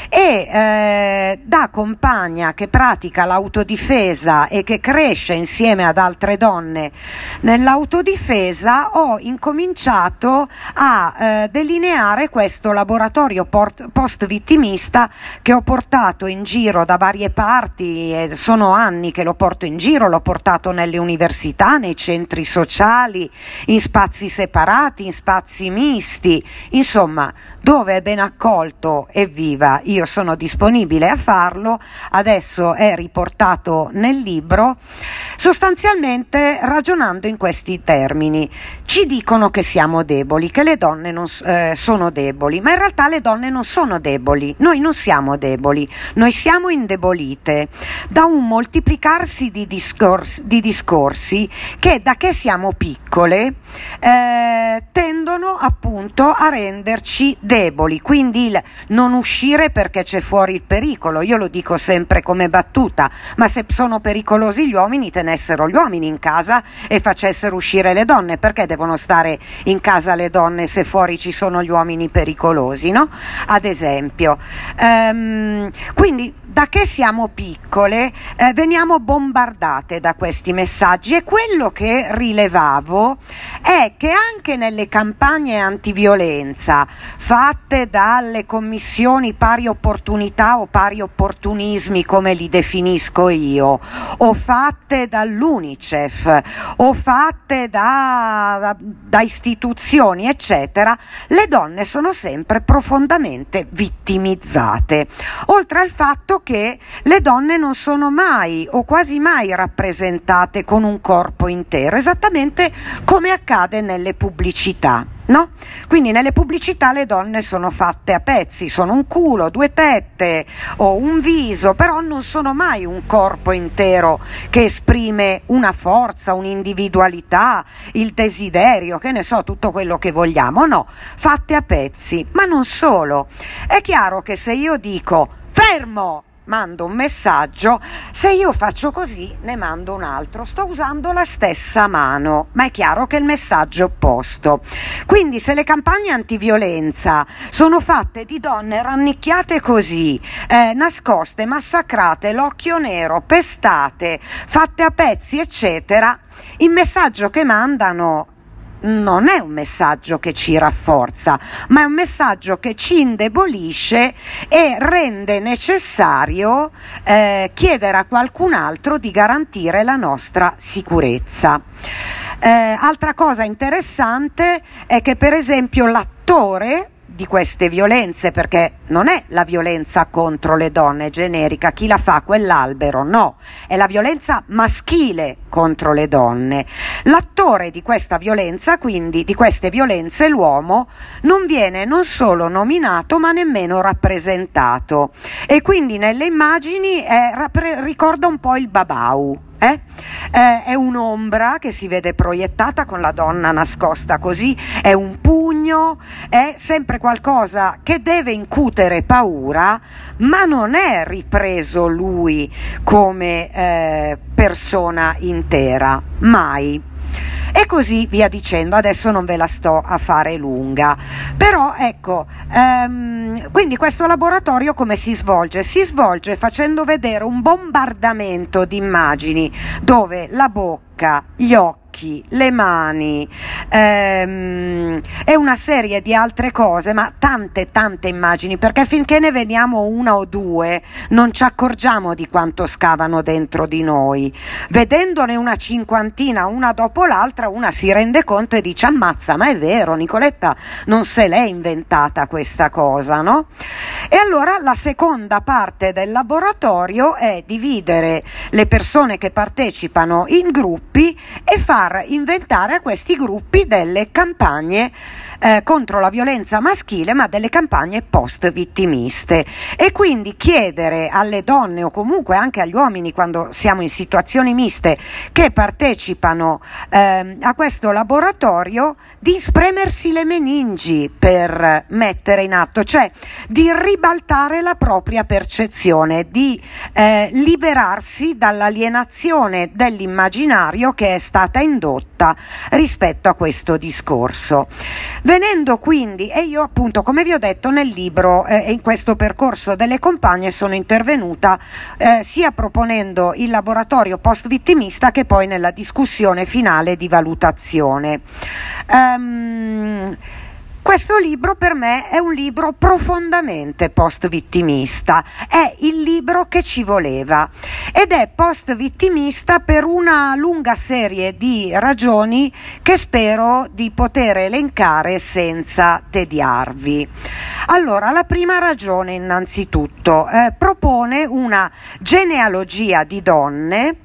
e da compagna che pratica l'autodifesa e che cresce insieme ad altre donne nell'autodifesa ho incominciato a delineare questo laboratorio post-vittimista che ho portato in giro da varie parti, e sono anni che lo porto in giro, l'ho portato nelle università, nei centri sociali, in spazi separati, in spazi misti, insomma, dove è ben accolto e viva io sono disponibile a farlo. Adesso è riportato nel libro, sostanzialmente ragionando in questi termini. Ci dicono che siamo deboli, che le donne non sono deboli, ma in realtà le donne non sono deboli, noi non siamo deboli, noi siamo indebolite da un moltiplicarsi di discorsi che, da che siamo piccole, tendono appunto a renderci deboli, quindi il non uscire perché c'è fuori il pericolo. Io lo dico sempre come battuta, ma se sono pericolosi gli uomini, tenessero gli uomini in casa e facessero uscire le donne, perché devono stare in casa le donne se fuori ci sono gli uomini pericolosi, no? Ad esempio. Quindi da che siamo piccole veniamo bombardate da questi messaggi, e quello che rilevavo è che anche nelle campagne antiviolenza fatte dalle commissioni pari opportunità o pari opportunismi, come li definisco io, o fatte dall'UNICEF o fatte da istituzioni eccetera, le donne sono sempre profondamente vittimizzate, oltre al fatto che le donne non sono mai o quasi mai rappresentate con un corpo intero, esattamente come accade nelle pubblicità, no? Quindi nelle pubblicità le donne sono fatte a pezzi, sono un culo, due tette o un viso, però non sono mai un corpo intero che esprime una forza, un'individualità, il desiderio, che ne so, tutto quello che vogliamo, no, fatte a pezzi. Ma non solo, è chiaro che se io dico fermo, mando un messaggio, se io faccio così ne mando un altro, sto usando la stessa mano, ma è chiaro che il messaggio è opposto. Quindi se le campagne antiviolenza sono fatte di donne rannicchiate così, nascoste, massacrate, l'occhio nero, pestate, fatte a pezzi, eccetera, il messaggio che mandano non è un messaggio che ci rafforza, ma è un messaggio che ci indebolisce e rende necessario chiedere a qualcun altro di garantire la nostra sicurezza. Altra cosa interessante è che, per esempio, l'attore di queste violenze, perché non è la violenza contro le donne generica, chi la fa? Quell'albero, no, è la violenza maschile contro le donne. L'attore di questa violenza, quindi di queste violenze, l'uomo, non viene non solo nominato ma nemmeno rappresentato, e quindi nelle immagini ricorda un po' il babau. È un'ombra che si vede proiettata con la donna nascosta così, è un pugno, è sempre qualcosa che deve incutere paura, ma non è ripreso lui come persona intera, mai. E così via dicendo, adesso non ve la sto a fare lunga, però ecco, quindi questo laboratorio come si svolge? Si svolge facendo vedere un bombardamento di immagini dove la bocca, gli occhi, le mani e una serie di altre cose, ma tante immagini, perché finché ne vediamo una o due non ci accorgiamo di quanto scavano dentro di noi. Vedendone una cinquantina una dopo l'altra, una si rende conto e dice: ammazza, ma è vero, Nicoletta non se l'è inventata questa cosa, no? E allora la seconda parte del laboratorio è dividere le persone che partecipano in gruppi e far inventare a questi gruppi delle campagne contro la violenza maschile, ma delle campagne post-vittimiste, e quindi chiedere alle donne o comunque anche agli uomini, quando siamo in situazioni miste, che partecipano a questo laboratorio, di spremersi le meningi per mettere in atto, cioè di ribaltare la propria percezione, di liberarsi dall'alienazione dell'immaginario che è stata indotta rispetto a questo discorso. Venendo quindi, e io appunto, come vi ho detto, nel libro e in questo percorso delle compagne sono intervenuta sia proponendo il laboratorio post-vittimista che poi nella discussione finale di valutazione. Questo libro per me è un libro profondamente post-vittimista, è il libro che ci voleva, ed è post-vittimista per una lunga serie di ragioni che spero di poter elencare senza tediarvi. Allora, la prima ragione innanzitutto propone una genealogia di donne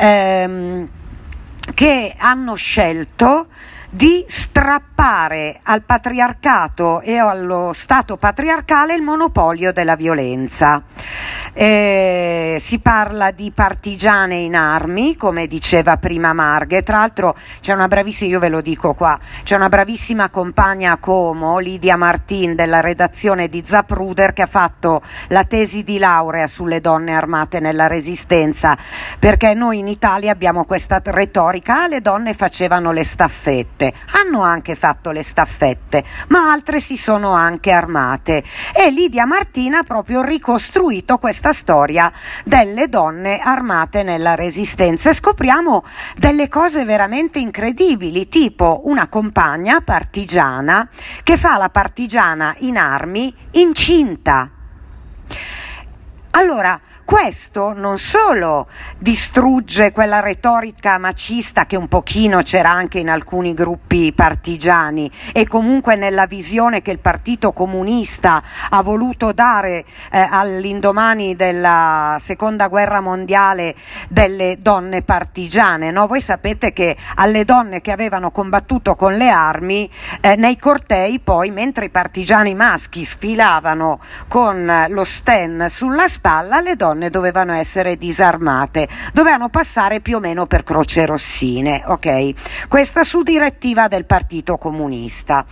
che hanno scelto di strappare al patriarcato e allo Stato patriarcale il monopolio della violenza. Si parla di partigiane in armi, come diceva prima Marghe. Tra l'altro c'è una bravissima, io ve lo dico qua, c'è una bravissima compagna a Como, Lidia Martin, della redazione di Zapruder, che ha fatto la tesi di laurea sulle donne armate nella Resistenza, perché noi in Italia abbiamo questa retorica: le donne facevano le staffette. Hanno anche fatto le staffette, ma altre si sono anche armate, e Lidia Martin ha proprio ricostruito questa storia delle donne armate nella Resistenza, e scopriamo delle cose veramente incredibili, tipo una compagna partigiana che fa la partigiana in armi incinta. Allora, questo non solo distrugge quella retorica macista che un pochino c'era anche in alcuni gruppi partigiani, e comunque nella visione che il Partito Comunista ha voluto dare all'indomani della Seconda Guerra Mondiale delle donne partigiane, no? Voi sapete che alle donne che avevano combattuto con le armi nei cortei, poi, mentre i partigiani maschi sfilavano con lo sten sulla spalla, le donne donne dovevano essere disarmate, dovevano passare più o meno per crocerossine, ok? Questa su direttiva del Partito Comunista.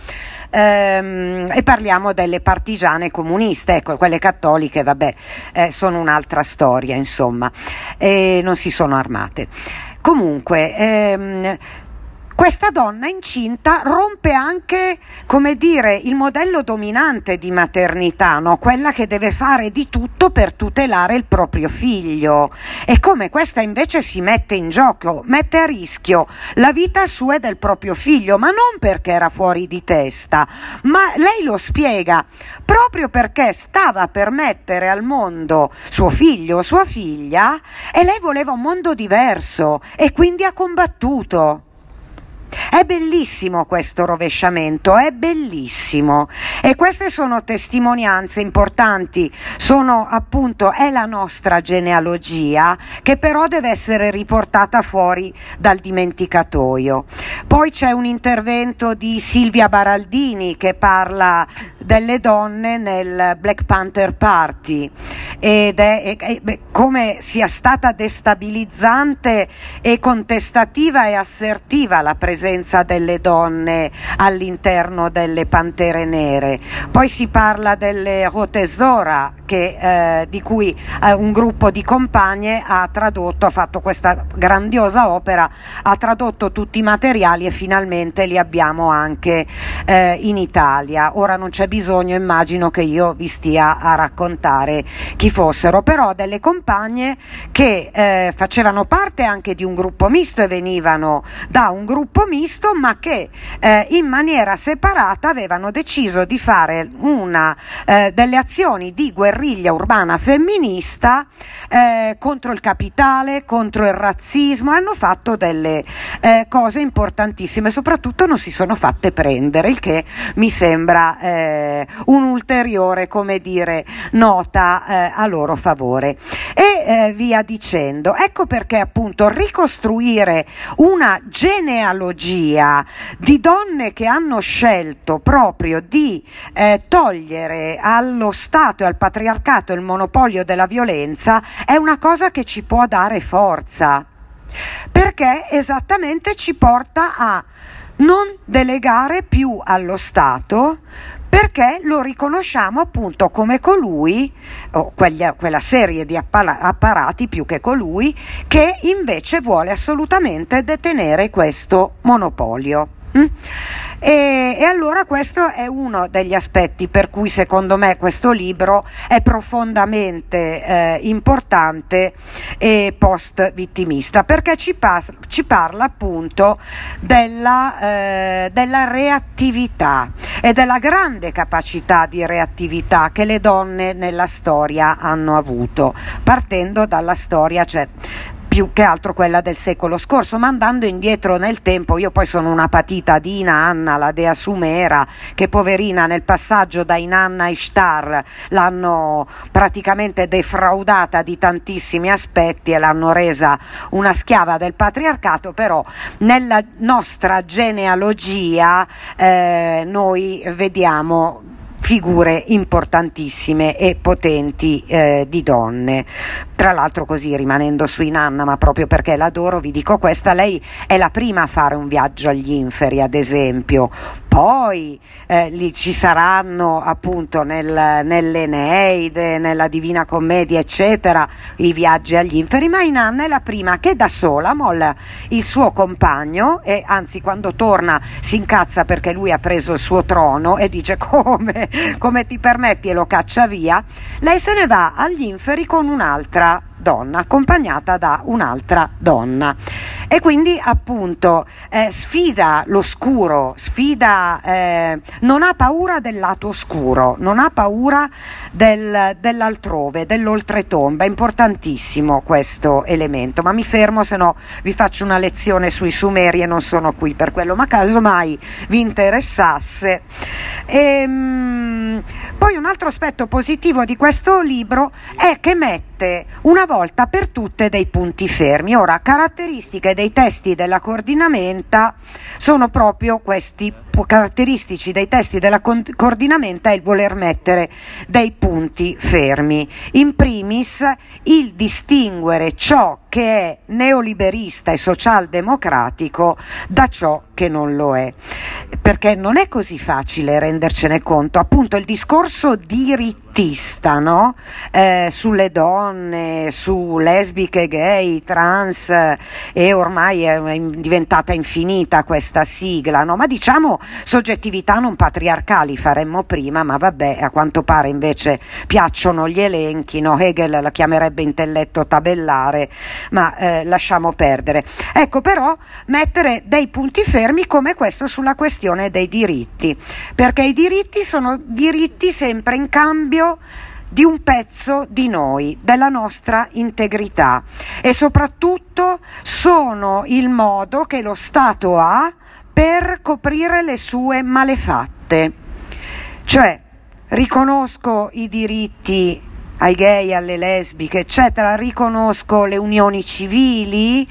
E parliamo delle partigiane comuniste, ecco, quelle cattoliche, vabbè, sono un'altra storia, insomma, non si sono armate. Comunque, questa donna incinta rompe anche, come dire, il modello dominante di maternità, no? Quella che deve fare di tutto per tutelare il proprio figlio, e come questa invece si mette in gioco, mette a rischio la vita sua e del proprio figlio, ma non perché era fuori di testa, ma lei lo spiega proprio perché stava per mettere al mondo suo figlio o sua figlia e lei voleva un mondo diverso e quindi ha combattuto. È bellissimo questo rovesciamento, è bellissimo, e queste sono testimonianze importanti, sono appunto, è la nostra genealogia che però deve essere riportata fuori dal dimenticatoio. Poi c'è un intervento di Silvia Baraldini che parla delle donne nel Black Panther Party ed è come sia stata destabilizzante e contestativa e assertiva la presenza delle donne all'interno delle Pantere Nere. Poi si parla delle Rotesora di cui un gruppo di compagne ha tradotto, ha fatto questa grandiosa opera, ha tradotto tutti i materiali e finalmente li abbiamo anche in Italia. Ora non c'è bisogno, immagino, che io vi stia a raccontare chi fossero, però delle compagne che facevano parte anche di un gruppo misto e venivano da un gruppo misto, ma che in maniera separata avevano deciso di fare delle azioni di guerriglia urbana femminista contro il capitale, contro il razzismo. Hanno fatto delle cose importantissime, soprattutto non si sono fatte prendere, il che mi sembra un'ulteriore, come dire, nota a loro favore, e via dicendo. Ecco perché appunto ricostruire una genealogia di donne che hanno scelto proprio di togliere allo Stato e al patriarcato il monopolio della violenza è una cosa che ci può dare forza, perché esattamente ci porta a non delegare più allo Stato, perché lo riconosciamo appunto come colui, o quella serie di apparati più che colui, che invece vuole assolutamente detenere questo monopolio. E allora questo è uno degli aspetti per cui secondo me questo libro è profondamente importante e post-vittimista, perché ci parla appunto della reattività e della grande capacità di reattività che le donne nella storia hanno avuto, partendo dalla storia, cioè più che altro quella del secolo scorso, ma andando indietro nel tempo. Io poi sono una patita di Inanna, la dea sumera, che poverina nel passaggio da Inanna a Ishtar l'hanno praticamente defraudata di tantissimi aspetti e l'hanno resa una schiava del patriarcato, però nella nostra genealogia noi vediamo figure importantissime e potenti di donne. Tra l'altro, così rimanendo su Inanna, ma proprio perché l'adoro, vi dico questa: lei è la prima a fare un viaggio agli inferi, ad esempio. Poi lì ci saranno appunto nell'Eneide, nella Divina Commedia eccetera, i viaggi agli inferi, ma Inanna è la prima che da sola molla il suo compagno, e anzi quando torna si incazza perché lui ha preso il suo trono e dice come ti permetti, e lo caccia via. Lei se ne va agli inferi con un'altra donna, accompagnata da un'altra donna, e quindi appunto sfida l'oscuro, non ha paura del lato oscuro, non ha paura dell'altrove, dell'oltretomba. È importantissimo questo elemento, ma mi fermo, se no vi faccio una lezione sui Sumeri e non sono qui per quello, ma casomai vi interessasse. Poi un altro aspetto positivo di questo libro è che mette mette una volta per tutte dei punti fermi. Ora, caratteristiche dei testi della coordinamenta sono proprio questi, caratteristici dei testi della coordinamenta è il voler mettere dei punti fermi. In primis il distinguere ciò che è neoliberista e socialdemocratico da ciò che non lo è, perché non è così facile rendercene conto. Appunto il discorso dirittista, no? Sulle donne, su lesbiche, gay, trans, e ormai è diventata infinita questa sigla, no? Ma diciamo soggettività non patriarcali faremmo prima, ma vabbè, a quanto pare invece piacciono gli elenchi, no? Hegel la chiamerebbe intelletto tabellare, ma lasciamo perdere. Ecco, però mettere dei punti fermi come questo sulla questione dei diritti, perché i diritti sono diritti sempre in cambio di un pezzo di noi, della nostra integrità, e soprattutto sono il modo che lo Stato ha per coprire le sue malefatte. Cioè, riconosco i diritti ai gay, alle lesbiche, eccetera, riconosco le unioni civili,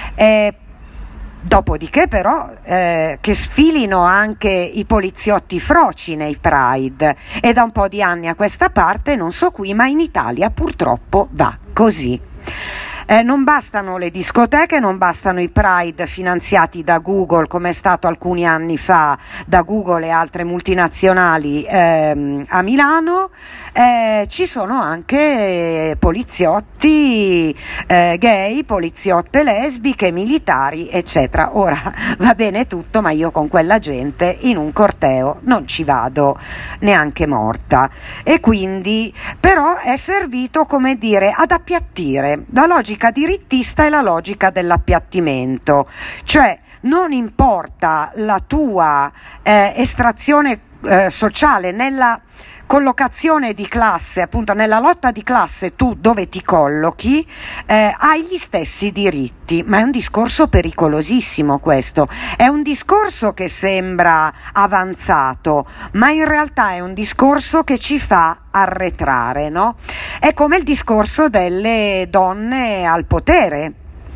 dopodiché però che sfilino anche i poliziotti froci nei Pride, e da un po' di anni a questa parte, non so qui, ma in Italia purtroppo va così. Non bastano le discoteche, non bastano i Pride finanziati da Google, come è stato alcuni anni fa da Google e altre multinazionali a Milano. Ci sono anche poliziotti gay, poliziotte lesbiche, militari, eccetera. Ora va bene tutto, ma io con quella gente in un corteo non ci vado neanche morta, e quindi però è servito, come dire, ad appiattire la logica dirittista e la logica dell'appiattimento. Cioè, non importa la tua estrazione sociale, nella collocazione di classe, appunto nella lotta di classe, tu dove ti collochi hai gli stessi diritti. Ma è un discorso pericolosissimo questo, è un discorso che sembra avanzato, ma in realtà è un discorso che ci fa arretrare, no? È come il discorso delle donne al potere.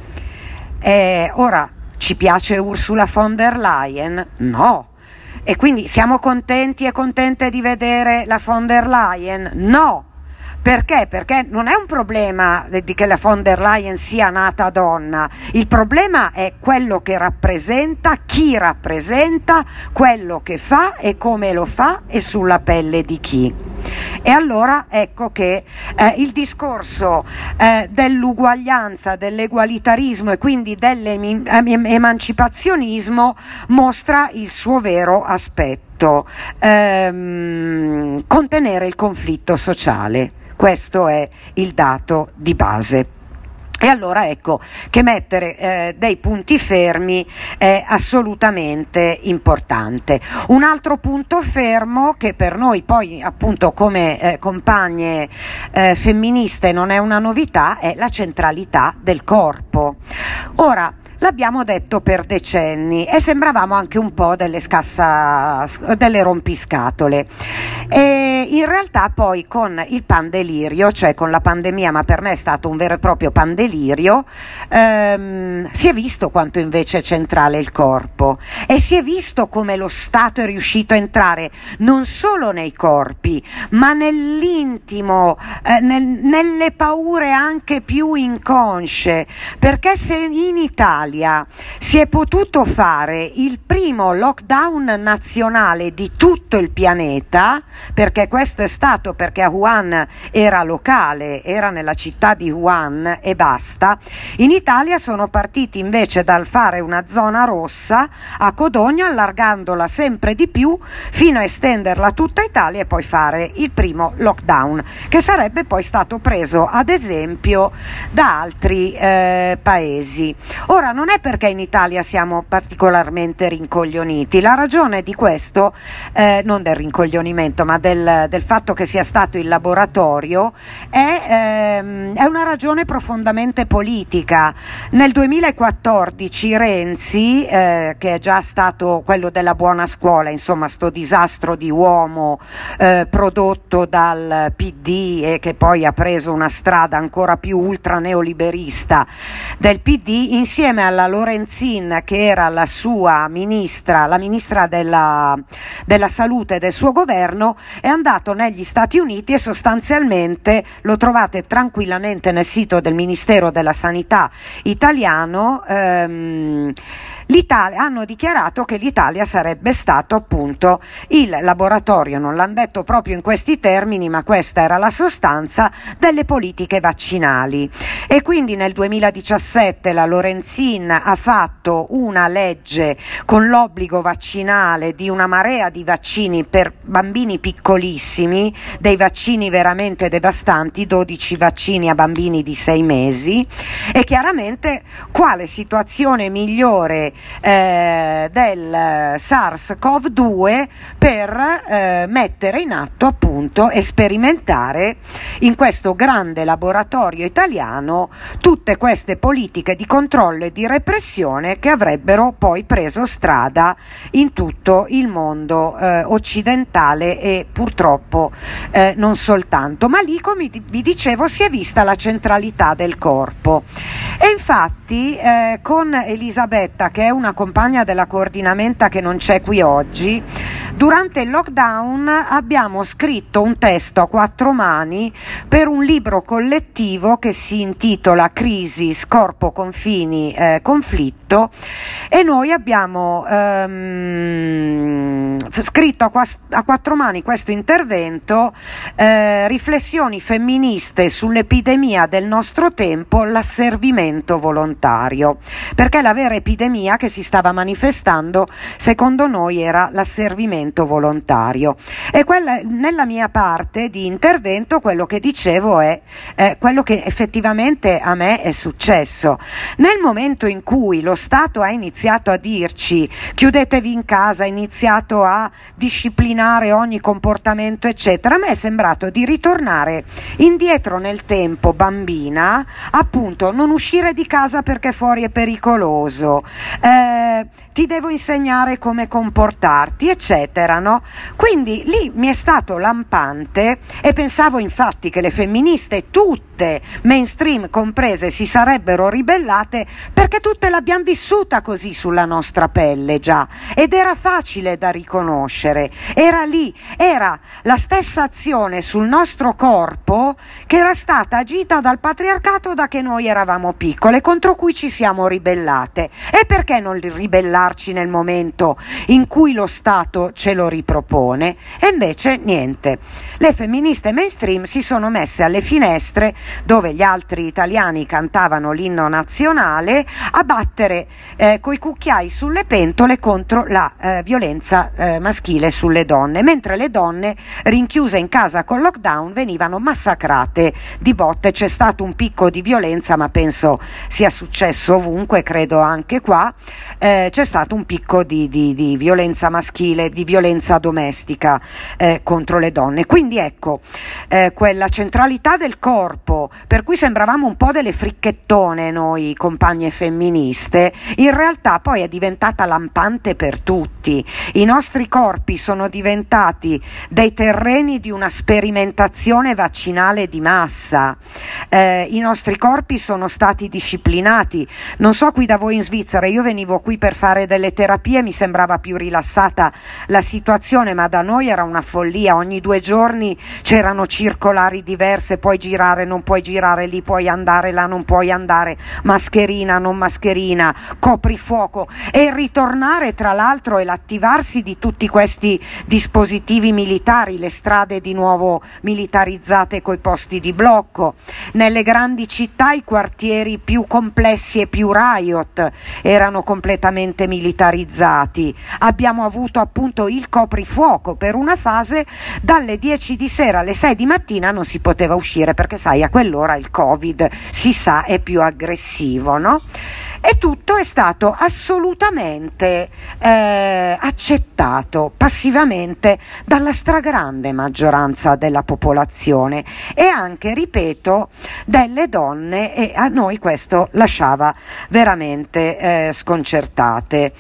Ora, ci piace Ursula von der Leyen? No. E quindi siamo contenti e contente di vedere la von der Leyen? No. Perché? Perché non è un problema di che la von der Leyen sia nata donna, il problema è quello che rappresenta, chi rappresenta, quello che fa e come lo fa e sulla pelle di chi. E allora ecco che il discorso dell'uguaglianza, dell'egualitarismo e quindi dell'emancipazionismo mostra il suo vero aspetto, contenere il conflitto sociale. Questo è il dato di base. E allora ecco che mettere dei punti fermi è assolutamente importante. Un altro punto fermo che per noi poi appunto come compagne femministe non è una novità è la centralità del corpo. Ora, l'abbiamo detto per decenni e sembravamo anche un po' delle rompiscatole, e in realtà poi con il pandelirio, cioè con la pandemia, ma per me è stato un vero e proprio pandelirio, si è visto quanto invece è centrale il corpo, e si è visto come lo Stato è riuscito a entrare non solo nei corpi ma nell'intimo, nelle paure anche più inconsce, perché se in Italia si è potuto fare il primo lockdown nazionale di tutto il pianeta, perché questo è stato perché a Wuhan era locale, era nella città di Wuhan e basta, in Italia sono partiti invece dal fare una zona rossa a Codogno, allargandola sempre di più fino a estenderla a tutta Italia e poi fare il primo lockdown, che sarebbe poi stato preso ad esempio da altri paesi. Ora non è perché in Italia siamo particolarmente rincoglioniti, la ragione di questo, non del rincoglionimento, ma del fatto che sia stato il laboratorio, è una ragione profondamente politica. Nel 2014 Renzi, che è già stato quello della buona scuola, insomma sto disastro di uomo prodotto dal PD e che poi ha preso una strada ancora più ultra neoliberista del PD, insieme alla Lorenzin, che era la sua ministra, la ministra della salute del suo governo, è andato negli Stati Uniti e sostanzialmente lo trovate tranquillamente nel sito del Ministero della Sanità italiano. Hanno dichiarato che l'Italia sarebbe stato appunto il laboratorio, non l'hanno detto proprio in questi termini, ma questa era la sostanza delle politiche vaccinali. E quindi nel 2017 la Lorenzin ha fatto una legge con l'obbligo vaccinale di una marea di vaccini per bambini piccolissimi, dei vaccini veramente devastanti, 12 vaccini a bambini di 6 mesi, e chiaramente quale situazione migliore del SARS-CoV-2 per mettere in atto appunto e sperimentare in questo grande laboratorio italiano tutte queste politiche di controllo e di repressione che avrebbero poi preso strada in tutto il mondo occidentale e purtroppo non soltanto, ma lì, come vi dicevo, si è vista la centralità del corpo. E infatti con Elisabetta, che è una compagna della coordinamenta che non c'è qui oggi, durante il lockdown abbiamo scritto un testo a 4 mani per un libro collettivo che si intitola Crisis, Corpo, Confini, Conflitto, e noi abbiamo scritto a 4 mani questo intervento, riflessioni femministe sull'epidemia del nostro tempo, l'asservimento volontario, perché la vera epidemia che si stava manifestando secondo noi era l'asservimento volontario. E nella mia parte di intervento quello che dicevo è quello che effettivamente a me è successo. Nel momento in cui lo Stato ha iniziato a dirci chiudetevi in casa, ha iniziato a disciplinare ogni comportamento eccetera, a me è sembrato di ritornare indietro nel tempo, bambina, appunto, non uscire di casa perché fuori è pericoloso, ti devo insegnare come comportarti eccetera, no? Quindi lì mi è stato lampante e pensavo infatti che le femministe tutte, mainstream comprese, si sarebbero ribellate perché tutte l'abbiamo vissuta così sulla nostra pelle già, ed era facile da riconoscere, era lì, era la stessa azione sul nostro corpo che era stata agita dal patriarcato da che noi eravamo piccole, contro cui ci siamo ribellate. E perché non ribellarci nel momento in cui lo Stato ce lo ripropone? E invece niente, le femministe mainstream si sono messe alle finestre dove gli altri italiani cantavano l'inno nazionale a battere coi cucchiai sulle pentole contro la violenza maschile sulle donne, mentre le donne rinchiuse in casa col lockdown venivano massacrate di botte. C'è stato un picco di violenza, ma penso sia successo ovunque, credo anche qua, c'è stato un picco di violenza maschile, di violenza domestica contro le donne. Quindi ecco, quella centralità del corpo, per cui sembravamo un po' delle fricchettone noi compagne femministe, in realtà poi è diventata lampante per tutti. I nostri corpi sono diventati dei terreni di una sperimentazione vaccinale di massa, i nostri corpi sono stati disciplinati. Non so qui da voi in Svizzera, io venivo qui per fare delle terapie, mi sembrava più rilassata la situazione, ma da noi era una follia. Ogni 2 giorni c'erano circolari diverse, puoi girare, non puoi girare, lì puoi andare, là non puoi andare, mascherina, non mascherina, coprifuoco, e il ritornare tra l'altro e l'attivarsi di tutti questi dispositivi militari, le strade di nuovo militarizzate coi posti di blocco, nelle grandi città i quartieri più complessi e più riot erano completamente militarizzati. Abbiamo avuto appunto il coprifuoco per una fase, dalle 10 di sera alle 6 di mattina non si poteva uscire perché sai, a quell'ora il Covid si sa è più aggressivo, no? e tutto è stato assolutamente accettato passivamente dalla stragrande maggioranza della popolazione e anche, ripeto, delle donne, e a noi questo lasciava veramente sconcertate.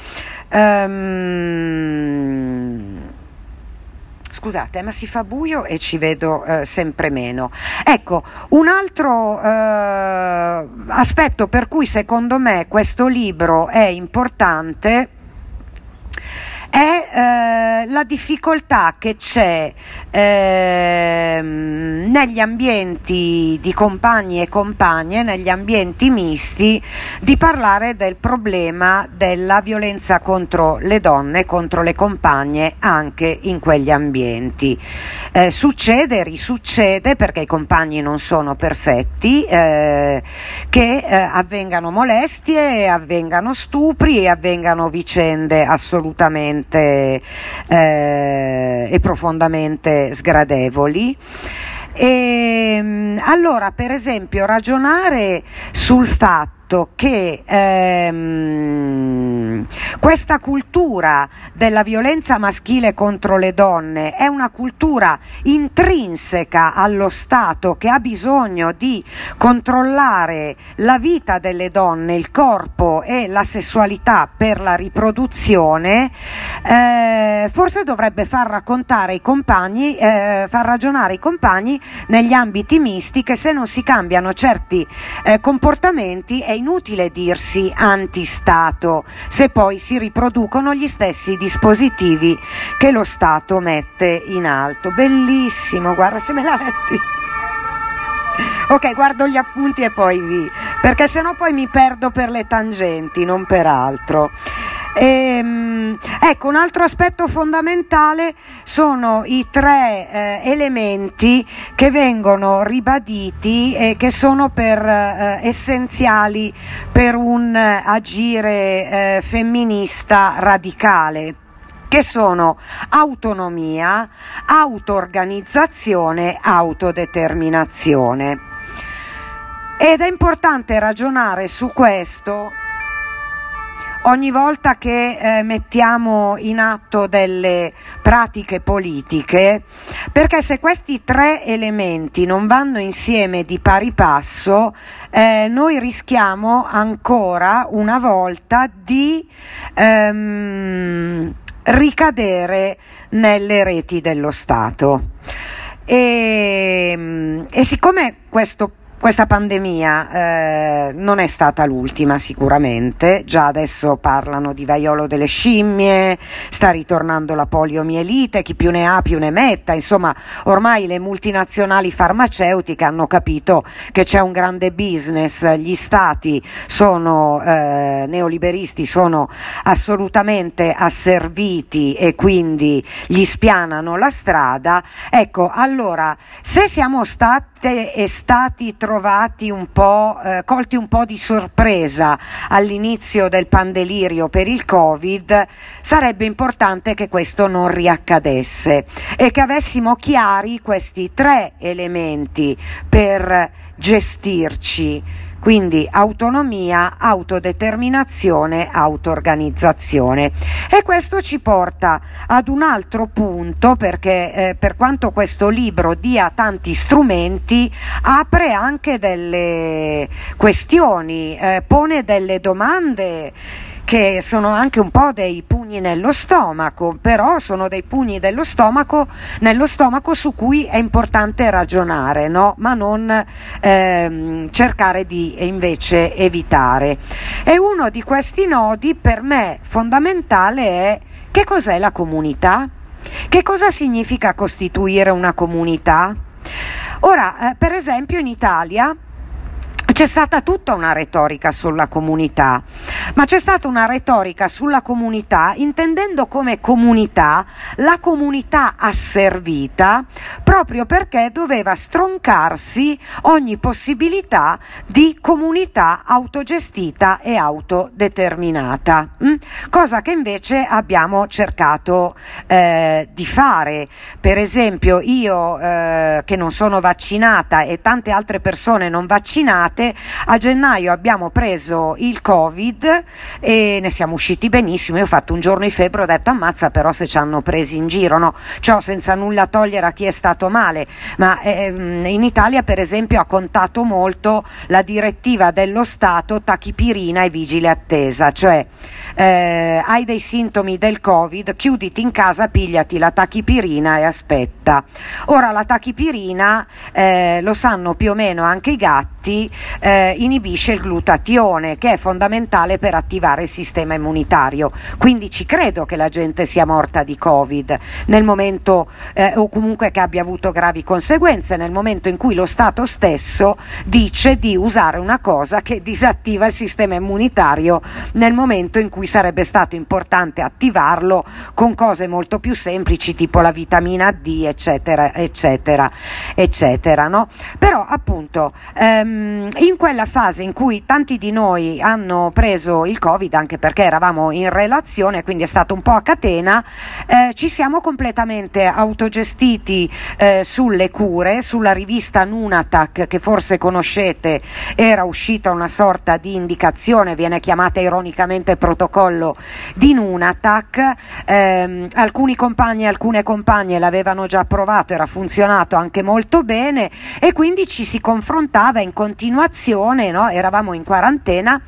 Scusate, ma si fa buio e ci vedo sempre meno. Ecco, un altro aspetto per cui secondo me questo libro è importante è la difficoltà che c'è negli ambienti di compagni e compagne, negli ambienti misti, di parlare del problema della violenza contro le donne, contro le compagne anche in quegli ambienti. Succede, risuccede, perché i compagni non sono perfetti, che avvengano molestie, avvengano stupri e avvengano vicende assolutamente e profondamente sgradevoli. E allora, per esempio, ragionare sul fatto che questa cultura della violenza maschile contro le donne è una cultura intrinseca allo Stato, che ha bisogno di controllare la vita delle donne, il corpo e la sessualità per la riproduzione, forse dovrebbe far raccontare i compagni, far ragionare i compagni negli ambiti misti, che se non si cambiano certi comportamenti è inutile dirsi anti-Stato se poi si riproducono gli stessi dispositivi che lo Stato mette in alto. Bellissimo, guarda se me la metti. Ok, guardo gli appunti e poi perché sennò poi mi perdo per le tangenti, non per altro. Ecco, un altro aspetto fondamentale sono i tre elementi che vengono ribaditi e che sono essenziali per un agire femminista radicale, che sono autonomia, auto-organizzazione, autodeterminazione. Ed è importante ragionare su questo ogni volta che mettiamo in atto delle pratiche politiche, perché se questi tre elementi non vanno insieme di pari passo, noi rischiamo ancora una volta di ricadere nelle reti dello Stato. E siccome questa pandemia non è stata l'ultima sicuramente, già adesso parlano di vaiolo delle scimmie, sta ritornando la poliomielite, chi più ne ha più ne metta, insomma ormai le multinazionali farmaceutiche hanno capito che c'è un grande business, gli stati sono neoliberisti, sono assolutamente asserviti e quindi gli spianano la strada. Ecco, allora, se siamo stati trovati un po', colti un po' di sorpresa all'inizio del pandelirio per il Covid, sarebbe importante che questo non riaccadesse e che avessimo chiari questi tre elementi per gestirci. Quindi autonomia, autodeterminazione, auto-organizzazione. E questo ci porta ad un altro punto, perché per quanto questo libro dia tanti strumenti, apre anche delle questioni, pone delle domande che sono anche un po' dei pugni nello stomaco, però sono dei pugni nello stomaco su cui è importante ragionare, no? Ma non cercare di invece evitare. E uno di questi nodi per me fondamentale è: che cos'è la comunità? Che cosa significa costituire una comunità? Ora, per esempio in Italia c'è stata tutta una retorica sulla comunità, ma c'è stata una retorica sulla comunità intendendo come comunità la comunità asservita, proprio perché doveva stroncarsi ogni possibilità di comunità autogestita e autodeterminata, cosa che invece abbiamo cercato di fare. Per esempio io che non sono vaccinata e tante altre persone non vaccinate male, a gennaio abbiamo preso il Covid e ne siamo usciti benissimo. Io ho fatto un giorno di febbre, ho detto ammazza però se ci hanno presi in giro, no? Ciò senza nulla togliere a chi è stato male, ma in Italia per esempio ha contato molto la direttiva dello Stato tachipirina e vigile attesa, cioè hai dei sintomi del Covid, chiuditi in casa, pigliati la tachipirina e aspetta. Ora la tachipirina, lo sanno più o meno anche i gatti, inibisce il glutatione, che è fondamentale per attivare il sistema immunitario, quindi ci credo che la gente sia morta di Covid nel momento o comunque che abbia avuto gravi conseguenze nel momento in cui lo Stato stesso dice di usare una cosa che disattiva il sistema immunitario nel momento in cui sarebbe stato importante attivarlo con cose molto più semplici tipo la vitamina D, eccetera eccetera eccetera, no? Però appunto in quella fase in cui tanti di noi hanno preso il Covid, anche perché eravamo in relazione, quindi è stato un po' a catena, ci siamo completamente autogestiti sulle cure. Sulla rivista Nunatac, che forse conoscete, era uscita una sorta di indicazione, viene chiamata ironicamente protocollo di Nunatac, alcuni compagni e alcune compagne l'avevano già provato, era funzionato anche molto bene e quindi ci si confrontava in continuazione, no? Eravamo in quarantena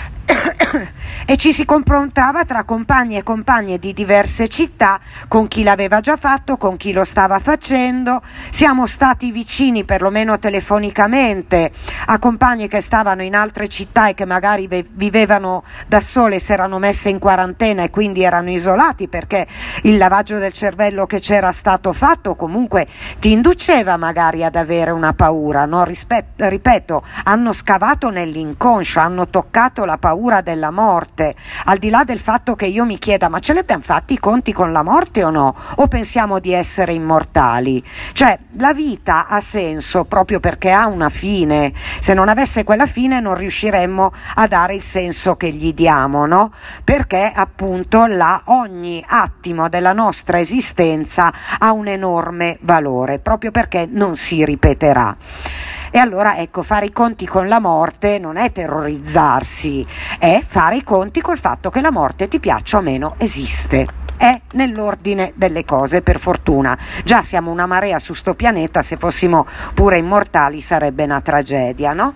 e ci si confrontava tra compagni e compagne di diverse città, con chi l'aveva già fatto, con chi lo stava facendo. Siamo stati vicini, perlomeno telefonicamente, a compagni che stavano in altre città e che magari vivevano da sole, si erano messe in quarantena e quindi erano isolati, perché il lavaggio del cervello che c'era stato fatto comunque ti induceva magari ad avere una paura, no? Ripeto, hanno scavato nell'inconscio, hanno toccato la paura della morte, al di là del fatto che io mi chieda ma ce li abbiamo fatti i conti con la morte o no? O pensiamo di essere immortali? Cioè la vita ha senso proprio perché ha una fine, se non avesse quella fine non riusciremmo a dare il senso che gli diamo, no? Perché appunto ogni attimo della nostra esistenza ha un enorme valore, proprio perché non si ripeterà. E allora ecco, fare i conti con la morte non è terrorizzarsi, è fare i conti col fatto che la morte, ti piaccia o meno, esiste. È nell'ordine delle cose, per fortuna. Già siamo una marea su sto pianeta, se fossimo pure immortali sarebbe una tragedia, no?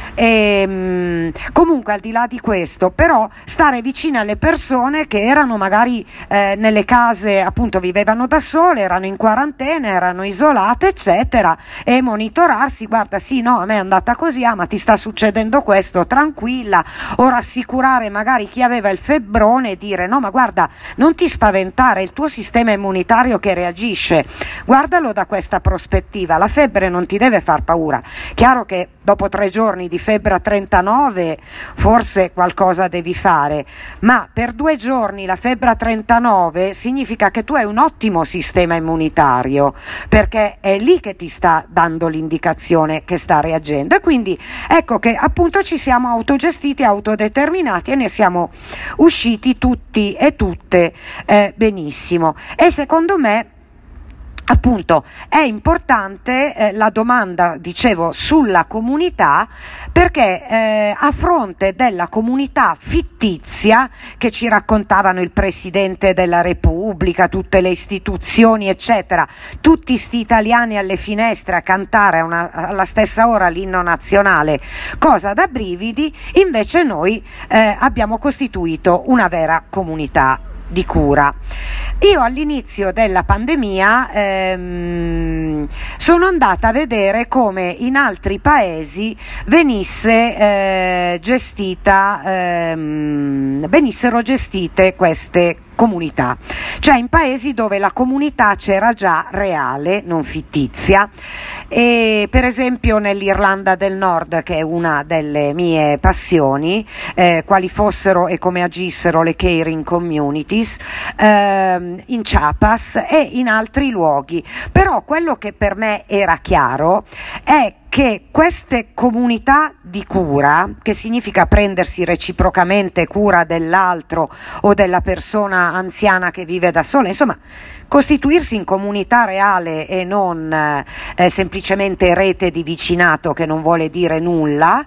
Comunque al di là di questo, però stare vicino alle persone che erano magari nelle case, appunto vivevano da sole, erano in quarantena, erano isolate eccetera, e monitorarsi, guarda sì no a me è andata così, ma ti sta succedendo questo, tranquilla, o rassicurare magari chi aveva il febbrone e dire no ma guarda non ti spaventare, è il tuo sistema immunitario che reagisce, guardalo da questa prospettiva, la febbre non ti deve far paura. Chiaro che dopo 3 giorni di febbre a 39 forse qualcosa devi fare, ma per 2 giorni la febbre a 39 significa che tu hai un ottimo sistema immunitario, perché è lì che ti sta dando l'indicazione che sta reagendo, e quindi ecco che appunto ci siamo autogestiti, autodeterminati e ne siamo usciti tutti e tutte benissimo. E secondo me appunto è importante la domanda, dicevo, sulla comunità, perché a fronte della comunità fittizia che ci raccontavano il Presidente della Repubblica, tutte le istituzioni eccetera, tutti sti italiani alle finestre a cantare alla stessa ora l'inno nazionale, cosa da brividi, invece noi abbiamo costituito una vera comunità di cura. Io all'inizio della pandemia sono andata a vedere come in altri paesi venissero gestite queste comunità, cioè in paesi dove la comunità c'era già reale, non fittizia, e per esempio nell'Irlanda del Nord, che è una delle mie passioni, quali fossero e come agissero le caring communities, in Chiapas e in altri luoghi. Però quello che per me era chiaro è che queste comunità di cura, che significa prendersi reciprocamente cura dell'altro o della persona anziana che vive da sola, insomma costituirsi in comunità reale e non semplicemente rete di vicinato che non vuole dire nulla,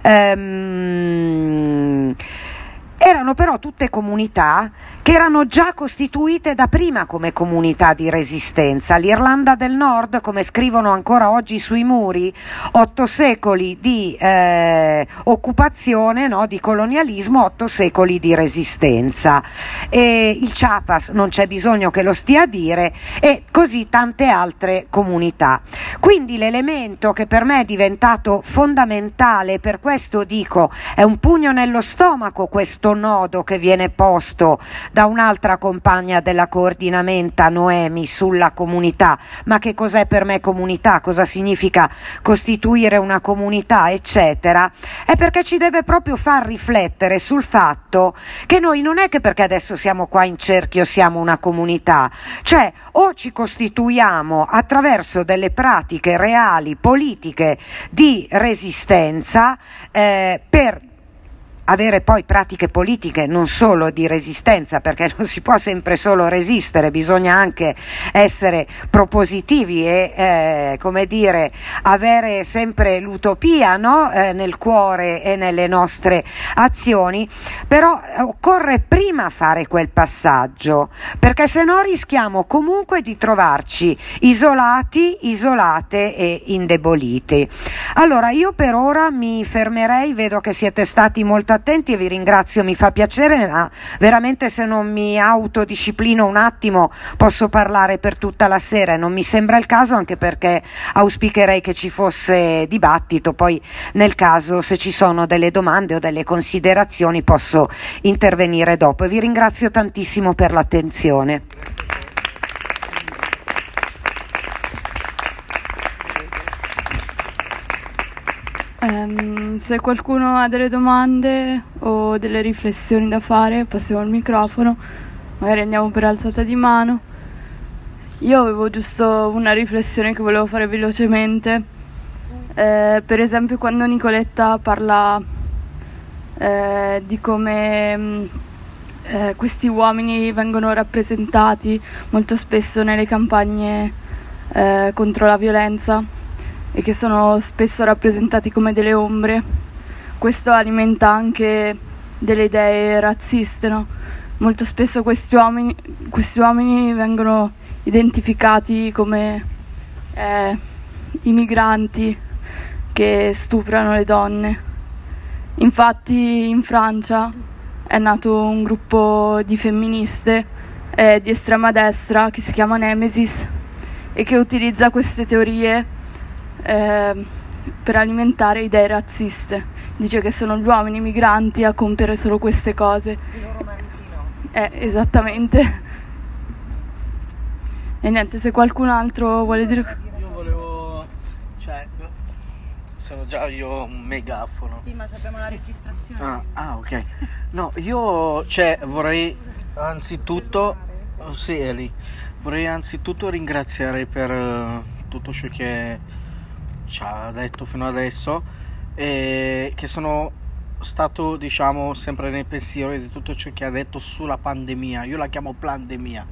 erano però tutte comunità che erano già costituite da prima come comunità di resistenza. L'Irlanda del Nord, come scrivono ancora oggi sui muri, 8 secoli di occupazione, no, di colonialismo, 8 secoli di resistenza. E il Chiapas non c'è bisogno che lo stia a dire, e così tante altre comunità. Quindi l'elemento che per me è diventato fondamentale, per questo dico, è un pugno nello stomaco questo nodo che viene posto da un'altra compagna della coordinamenta, Noemi, sulla comunità. Ma che cos'è per me comunità? Cosa significa costituire una comunità, eccetera? È perché ci deve proprio far riflettere sul fatto che noi non è che perché adesso siamo qua in cerchio siamo una comunità, cioè o ci costituiamo attraverso delle pratiche reali, politiche di resistenza per avere poi pratiche politiche non solo di resistenza, perché non si può sempre solo resistere, bisogna anche essere propositivi e come dire, avere sempre l'utopia, no? Nel cuore e nelle nostre azioni, però occorre prima fare quel passaggio, perché se no rischiamo comunque di trovarci isolati, isolate e indeboliti. Allora io per ora mi fermerei, vedo che siete stati molto attenti e vi ringrazio, mi fa piacere, ma veramente se non mi autodisciplino un attimo posso parlare per tutta la sera e non mi sembra il caso, anche perché auspicherei che ci fosse dibattito, poi nel caso se ci sono delle domande o delle considerazioni posso intervenire dopo, e vi ringrazio tantissimo per l'attenzione. Se qualcuno ha delle domande o delle riflessioni da fare, passiamo al microfono, magari andiamo per alzata di mano. Io avevo giusto una riflessione che volevo fare velocemente, per esempio quando Nicoletta parla di come questi uomini vengono rappresentati molto spesso nelle campagne contro la violenza, e che sono spesso rappresentati come delle ombre. Questo alimenta anche delle idee razziste, no? Molto spesso questi uomini vengono identificati come i migranti che stuprano le donne. Infatti in Francia è nato un gruppo di femministe di estrema destra che si chiama Nemesis e che utilizza queste teorie per alimentare idee razziste. Dice che sono gli uomini migranti a compiere solo queste cose. Il loro maritino. Esattamente. E niente, se qualcun altro vuole dire... Io volevo... sono già io un megafono. Sì, ma abbiamo la registrazione. Ok. No, io vorrei anzitutto... Sì, Eli. Vorrei anzitutto ringraziare per tutto ciò che ci ha detto fino adesso, e che sono stato, diciamo, sempre nel pensiero di tutto ciò che ha detto sulla pandemia. Io la chiamo pandemia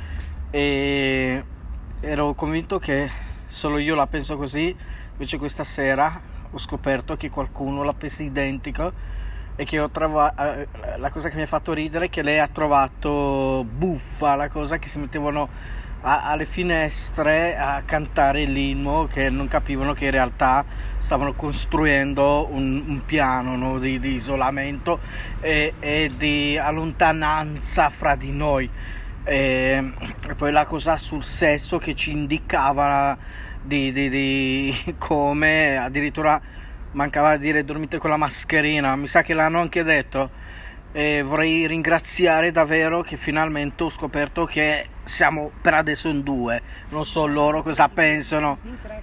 e ero convinto che solo io la penso così, invece questa sera ho scoperto che qualcuno la pensa identico, e che la cosa che mi ha fatto ridere è che lei ha trovato buffa la cosa che si mettevano alle finestre a cantare l'inno, che non capivano che in realtà stavano costruendo un piano, no, di isolamento e di allontananza fra di noi, e poi la cosa sul sesso che ci indicava di come addirittura mancava a dire dormite con la mascherina, mi sa che l'hanno anche detto. E vorrei ringraziare davvero che finalmente ho scoperto che siamo per adesso in 2, non so loro cosa pensano,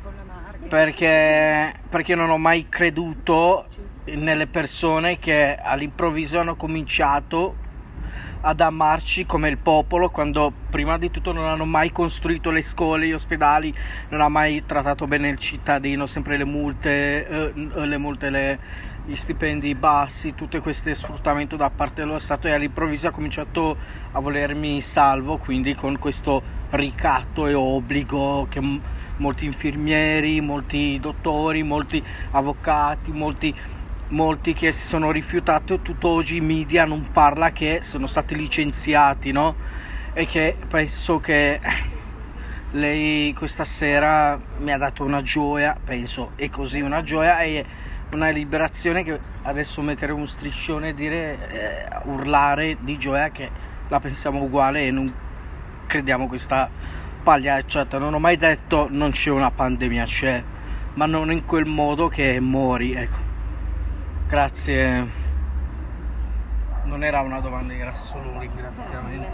perché non ho mai creduto nelle persone che all'improvviso hanno cominciato ad amarci come il popolo, quando prima di tutto non hanno mai costruito le scuole, gli ospedali, non ha mai trattato bene il cittadino, sempre le multe, gli stipendi bassi, tutte queste sfruttamento da parte dello Stato, e all'improvviso ha cominciato a volermi salvo, quindi con questo ricatto e obbligo che molti infermieri, molti dottori, molti avvocati, molti che si sono rifiutati, tutt'oggi i media non parla che sono stati licenziati, no? E che penso che lei questa sera mi ha dato una gioia, penso, e così una gioia e una liberazione, che adesso mettere un striscione e dire, urlare di gioia che la pensiamo uguale e non crediamo questa pagliacciata. Non ho mai detto non c'è una pandemia, c'è, ma non in quel modo che mori, ecco. Grazie. Non era una domanda, era solo un ringraziamento.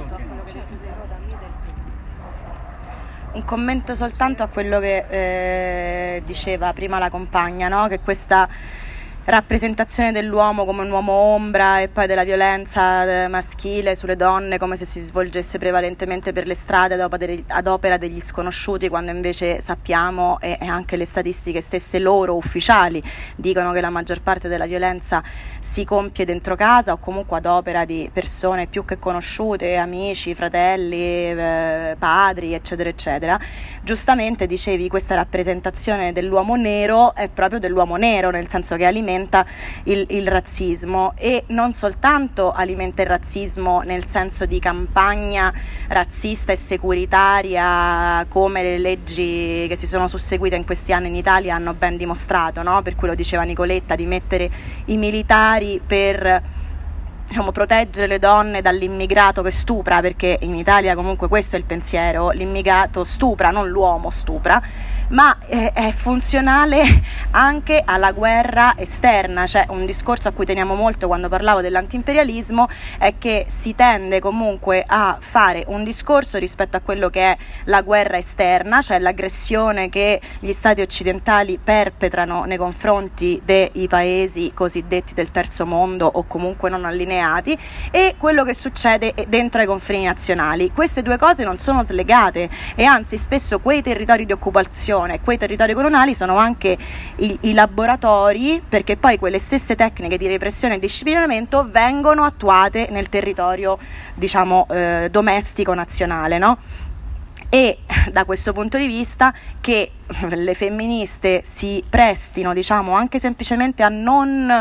Un commento soltanto a quello che diceva prima la compagna, no? Che questa rappresentazione dell'uomo come un uomo ombra e poi della violenza maschile sulle donne come se si svolgesse prevalentemente per le strade ad opera degli sconosciuti, quando invece sappiamo, e anche le statistiche stesse loro ufficiali dicono, che la maggior parte della violenza si compie dentro casa o comunque ad opera di persone più che conosciute, amici, fratelli, padri, eccetera eccetera. Giustamente dicevi, questa rappresentazione dell'uomo nero è proprio dell'uomo nero, nel senso che alimenta il razzismo, e non soltanto alimenta il razzismo nel senso di campagna razzista e securitaria, come le leggi che si sono susseguite in questi anni in Italia hanno ben dimostrato, no? Per cui lo diceva Nicoletta, di mettere i militari per, diciamo, proteggere le donne dall'immigrato che stupra, perché in Italia comunque questo è il pensiero, l'immigrato stupra, non l'uomo stupra, ma è funzionale anche alla guerra esterna. Cioè, un discorso a cui teniamo molto quando parlavo dell'antiimperialismo è che si tende comunque a fare un discorso rispetto a quello che è la guerra esterna, cioè l'aggressione che gli stati occidentali perpetrano nei confronti dei paesi cosiddetti del terzo mondo o comunque non allineati, e quello che succede dentro ai confini nazionali. Queste due cose non sono slegate, e anzi spesso quei territori di occupazione, quei territori coloniali sono anche i laboratori, perché poi quelle stesse tecniche di repressione e disciplinamento vengono attuate nel territorio, diciamo, domestico nazionale, no? E da questo punto di vista che le femministe si prestino, diciamo, anche semplicemente a non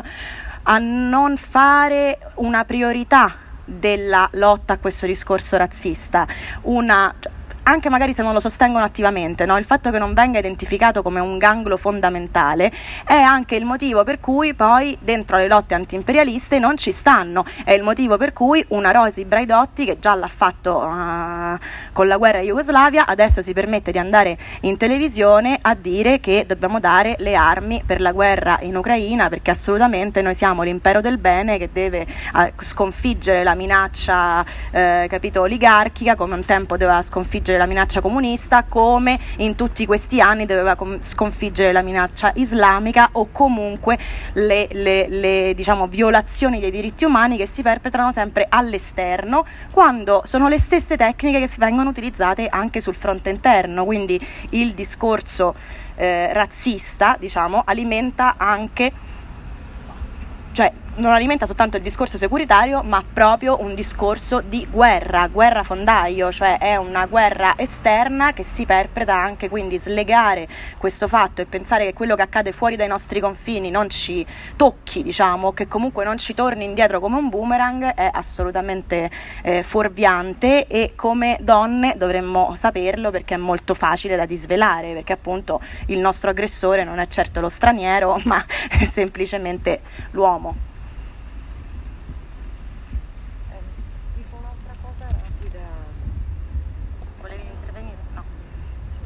fare una priorità della lotta a questo discorso razzista, anche magari se non lo sostengono attivamente, no? Il fatto che non venga identificato come un ganglo fondamentale è anche il motivo per cui poi dentro le lotte antiimperialiste non ci stanno, è il motivo per cui una Rosy Braidotti, che già l'ha fatto con la guerra in Jugoslavia, adesso si permette di andare in televisione a dire che dobbiamo dare le armi per la guerra in Ucraina, perché assolutamente noi siamo l'impero del bene che deve sconfiggere la minaccia capito, oligarchica, come un tempo doveva sconfiggere la minaccia comunista, come in tutti questi anni doveva sconfiggere la minaccia islamica, o comunque le diciamo violazioni dei diritti umani che si perpetrano sempre all'esterno, quando sono le stesse tecniche che vengono utilizzate anche sul fronte interno. Quindi il discorso razzista, diciamo, alimenta anche, cioè non alimenta soltanto il discorso securitario, ma proprio un discorso di guerra fondaio, cioè è una guerra esterna che si perpetra anche. Quindi slegare questo fatto e pensare che quello che accade fuori dai nostri confini non ci tocchi, diciamo, che comunque non ci torni indietro come un boomerang, è assolutamente fuorviante, e come donne dovremmo saperlo, perché è molto facile da disvelare, perché appunto il nostro aggressore non è certo lo straniero, ma è semplicemente l'uomo.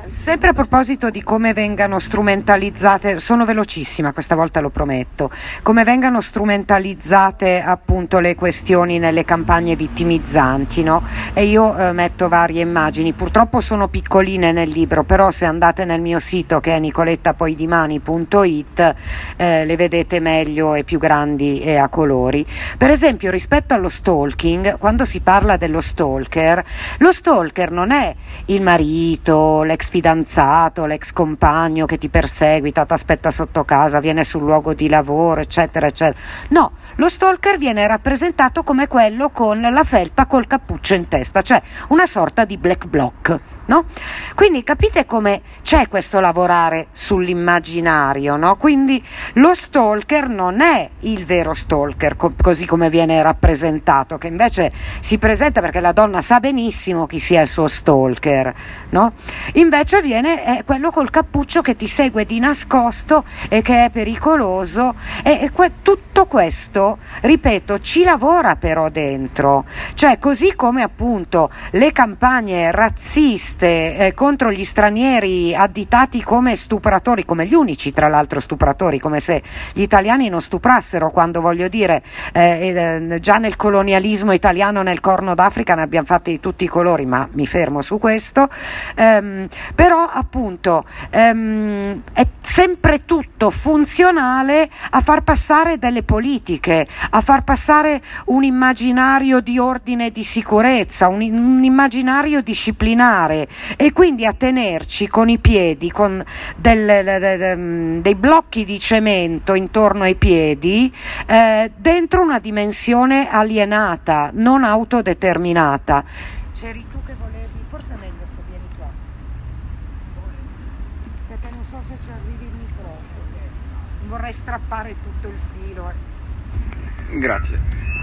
Sempre a proposito di come vengano strumentalizzate, sono velocissima questa volta, lo prometto, come vengano strumentalizzate appunto le questioni nelle campagne vittimizzanti, no? E io metto varie immagini, purtroppo sono piccoline nel libro, però se andate nel mio sito che è nicolettapoidimani.it le vedete meglio e più grandi e a colori. Per esempio, rispetto allo stalking, quando si parla dello stalker, lo stalker non è il marito, l'ex fidanzato, l'ex compagno che ti perseguita, ti aspetta sotto casa, viene sul luogo di lavoro, eccetera, eccetera. No, lo stalker viene rappresentato come quello con la felpa col cappuccio in testa, cioè una sorta di black bloc, no? Quindi capite come c'è questo lavorare sull'immaginario, no? Quindi lo stalker non è il vero stalker, così come viene rappresentato, che invece si presenta perché la donna sa benissimo chi sia il suo stalker, no? Invece è quello col cappuccio che ti segue di nascosto e che è pericoloso, e tutto questo, ripeto, ci lavora però dentro, cioè così come appunto le campagne razziste contro gli stranieri additati come stupratori, come gli unici tra l'altro stupratori, come se gli italiani non stuprassero, quando voglio dire già nel colonialismo italiano nel Corno d'Africa ne abbiamo fatti di tutti i colori, ma mi fermo su questo. Però appunto è sempre tutto funzionale a far passare delle politiche, a far passare un immaginario di ordine e di sicurezza, un immaginario disciplinare, e quindi a tenerci con i piedi, con dei blocchi di cemento intorno ai piedi, dentro una dimensione alienata, non autodeterminata. C'eri tu che volevi, forse è meglio se vieni qua, perché non so se ci arrivi il microfono, vorrei strappare tutto il filo. Grazie.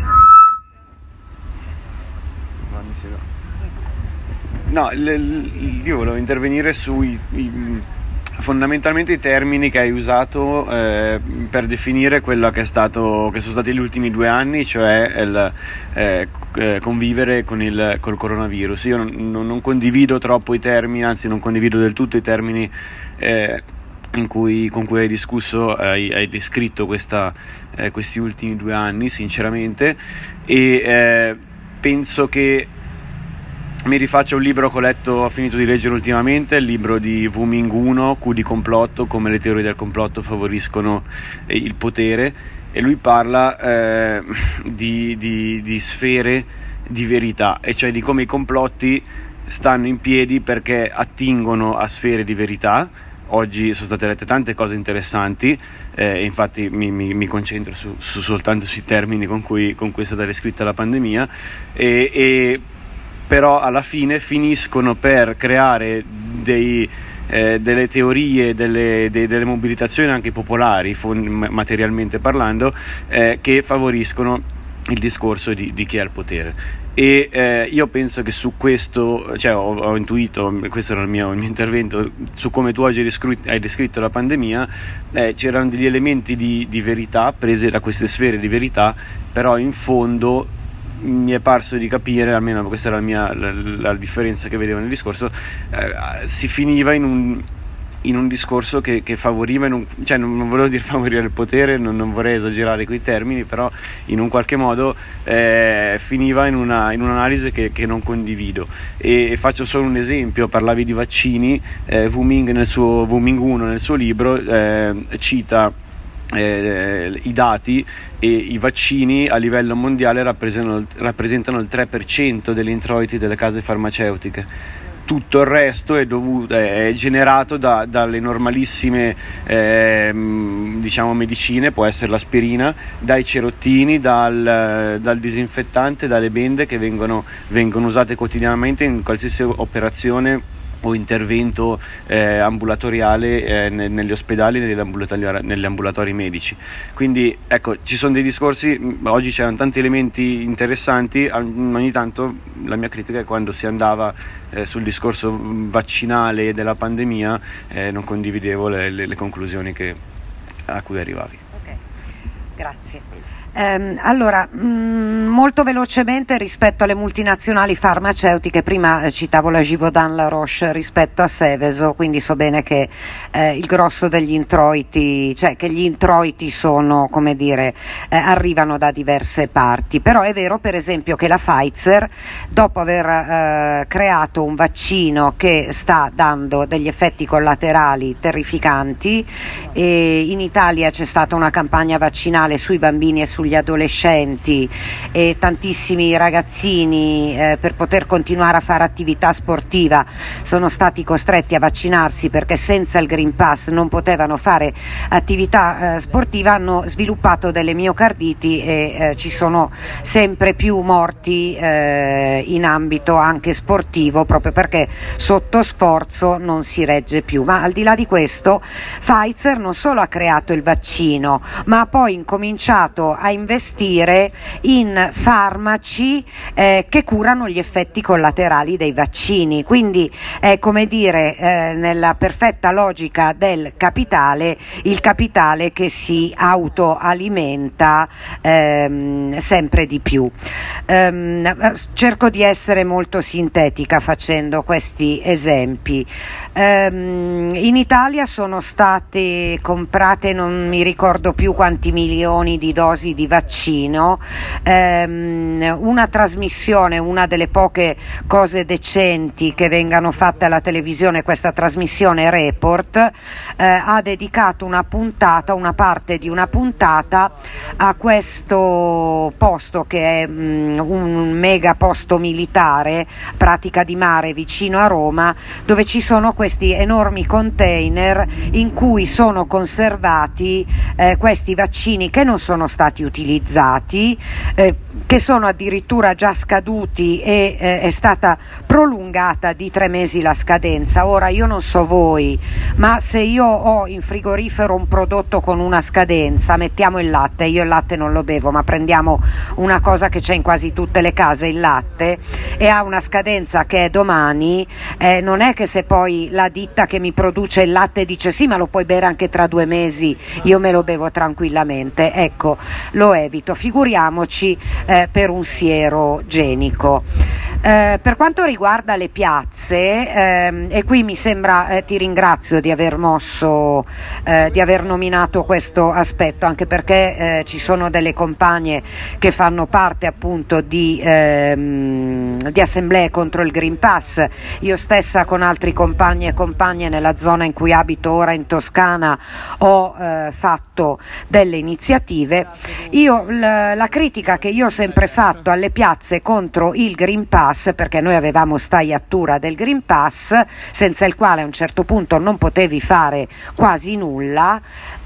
No, io volevo intervenire sui fondamentalmente i termini che hai usato per definire quello che sono stati gli ultimi 2 anni, cioè convivere col coronavirus. Io non condivido troppo i termini, anzi non condivido del tutto i termini con cui hai discusso, hai descritto questi ultimi 2 anni, sinceramente, e penso che mi rifaccio a un libro che ho finito di leggere ultimamente, il libro di Wu Ming 1, Q di complotto, come le teorie del complotto favoriscono il potere, e lui parla di sfere di verità, e cioè di come i complotti stanno in piedi perché attingono a sfere di verità. Oggi sono state lette tante cose interessanti, infatti mi concentro soltanto sui termini con cui è stata descritta la pandemia, però alla fine finiscono per creare delle teorie, delle mobilitazioni anche popolari, materialmente parlando, che favoriscono il discorso di chi ha il potere. E io penso che su questo, cioè ho intuito, questo era il mio intervento, su come tu oggi hai descritto la pandemia, c'erano degli elementi di verità prese da queste sfere di verità, però in fondo mi è parso di capire, almeno questa era la differenza che vedevo nel discorso, si finiva in un discorso che favoriva, cioè non volevo dire favorire il potere, non vorrei esagerare coi termini, però in un qualche modo finiva in un'analisi che non condivido. E faccio solo un esempio: parlavi di vaccini, Wu Ming 1 nel suo libro cita i dati, e i vaccini a livello mondiale rappresentano il 3% degli introiti delle case farmaceutiche. Tutto il resto è generato dalle normalissime medicine, può essere l'aspirina, dai cerottini, dal disinfettante, dalle bende che vengono usate quotidianamente in qualsiasi operazione o intervento ambulatoriale negli ospedali e negli ambulatori medici. Quindi ecco, ci sono dei discorsi, oggi c'erano tanti elementi interessanti, ogni tanto la mia critica è quando si andava sul discorso vaccinale della pandemia, non condividevo le conclusioni a cui arrivavi. Ok, grazie. Allora, molto velocemente rispetto alle multinazionali farmaceutiche, prima citavo la Givaudan-La Roche rispetto a Seveso, quindi so bene che il grosso degli introiti, cioè che gli introiti sono, come dire, arrivano da diverse parti, però è vero per esempio che la Pfizer, dopo aver creato un vaccino che sta dando degli effetti collaterali terrificanti, e in Italia c'è stata una campagna vaccinale sui bambini e sugli adolescenti e tantissimi ragazzini per poter continuare a fare attività sportiva sono stati costretti a vaccinarsi perché senza il Green Pass non potevano fare attività sportiva, hanno sviluppato delle miocarditi e ci sono sempre più morti in ambito anche sportivo, proprio perché sotto sforzo non si regge più. Ma al di là di questo, Pfizer non solo ha creato il vaccino, ma ha poi incominciato a investire in farmaci che curano gli effetti collaterali dei vaccini, quindi è come dire nella perfetta logica del capitale, il capitale che si autoalimenta sempre di più. Cerco di essere molto sintetica facendo questi esempi. In Italia sono state comprate, non mi ricordo più quanti milioni di dosi di vaccino, una trasmissione, una delle poche cose decenti che vengano fatte alla televisione, questa trasmissione Report, ha dedicato una parte di una puntata a questo posto che è un mega posto militare, pratica di mare vicino a Roma, dove ci sono questi enormi container in cui sono conservati questi vaccini che non sono stati utilizzati, che sono addirittura già scaduti e è stata prolungata di 3 mesi la scadenza. Ora io non so voi, ma se io ho in frigorifero un prodotto con una scadenza, mettiamo il latte, io il latte non lo bevo, ma prendiamo una cosa che c'è in quasi tutte le case, il latte, e ha una scadenza che è domani, non è che se poi la ditta che mi produce il latte dice sì ma lo puoi bere anche tra 2 mesi, io me lo bevo tranquillamente, ecco, lo evito, figuriamoci per un siero genico. Per quanto riguarda le piazze, e qui mi sembra, ti ringrazio di aver di aver nominato questo aspetto, anche perché ci sono delle compagne che fanno parte appunto di assemblee contro il Green Pass. Io stessa con altri compagni e compagne nella zona in cui abito ora in Toscana ho fatto delle iniziative. La critica che io ho sempre fatto alle piazze contro il Green Pass, perché noi avevamo staiattura del Green Pass senza il quale a un certo punto non potevi fare quasi nulla,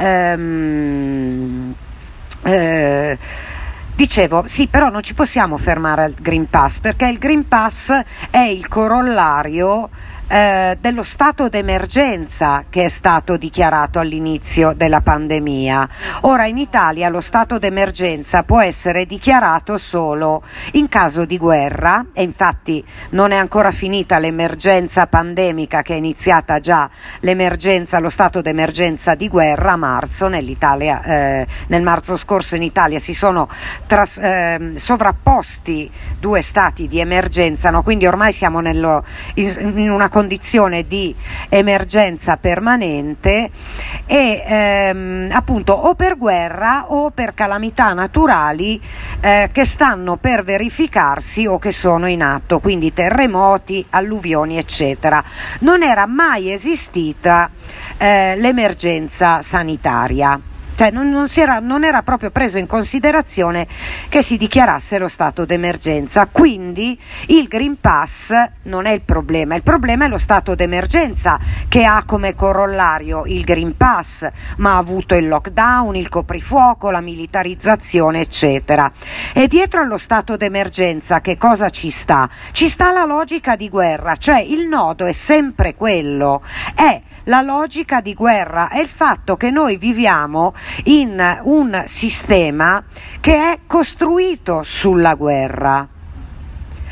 dicevo sì, però non ci possiamo fermare al Green Pass, perché il Green Pass è il corollario dello stato d'emergenza che è stato dichiarato all'inizio della pandemia. Ora in Italia lo stato d'emergenza può essere dichiarato solo in caso di guerra, e infatti non è ancora finita l'emergenza pandemica, che è iniziata già lo stato d'emergenza di guerra a marzo. Nell'Italia, nel marzo scorso in Italia si sono sovrapposti 2 stati di emergenza, no? Quindi ormai siamo in una condizione di emergenza permanente e appunto o per guerra o per calamità naturali che stanno per verificarsi o che sono in atto, quindi terremoti, alluvioni eccetera. Non era mai esistita l'emergenza sanitaria. Cioè non era proprio preso in considerazione che si dichiarasse lo stato d'emergenza, quindi il Green Pass non è il problema è lo stato d'emergenza che ha come corollario il Green Pass, ma ha avuto il lockdown, il coprifuoco, la militarizzazione eccetera. E dietro allo stato d'emergenza che cosa ci sta? Ci sta la logica di guerra, cioè il nodo è sempre quello, è la logica di guerra, è il fatto che noi viviamo in un sistema che è costruito sulla guerra.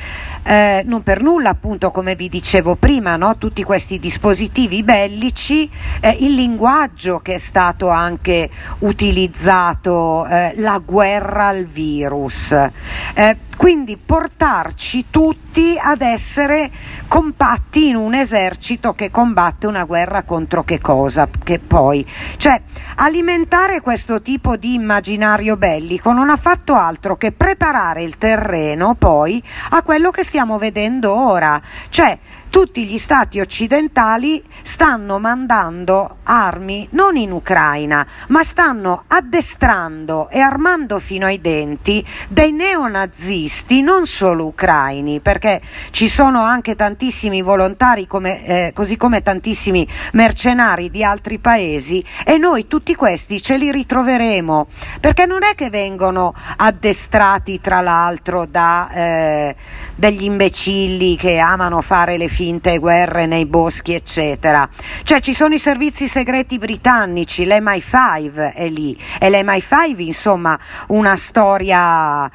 non per nulla, appunto, come vi dicevo prima, no? Tutti questi dispositivi bellici, il linguaggio che è stato anche utilizzato, la guerra al virus, quindi portarci tutti ad essere compatti in un esercito che combatte una guerra contro che cosa? Che poi, cioè, alimentare questo tipo di immaginario bellico non ha fatto altro che preparare il terreno poi a quello che stiamo vedendo ora, cioè tutti gli stati occidentali stanno mandando armi non in Ucraina, ma stanno addestrando e armando fino ai denti dei neonazisti, non solo ucraini, perché ci sono anche tantissimi volontari così come tantissimi mercenari di altri paesi, e noi tutti questi ce li ritroveremo, perché non è che vengono addestrati tra l'altro da degli imbecilli che amano fare le finte guerre nei boschi eccetera, cioè ci sono i servizi segreti britannici, l'MI5 è lì, e l'MI5 insomma una storia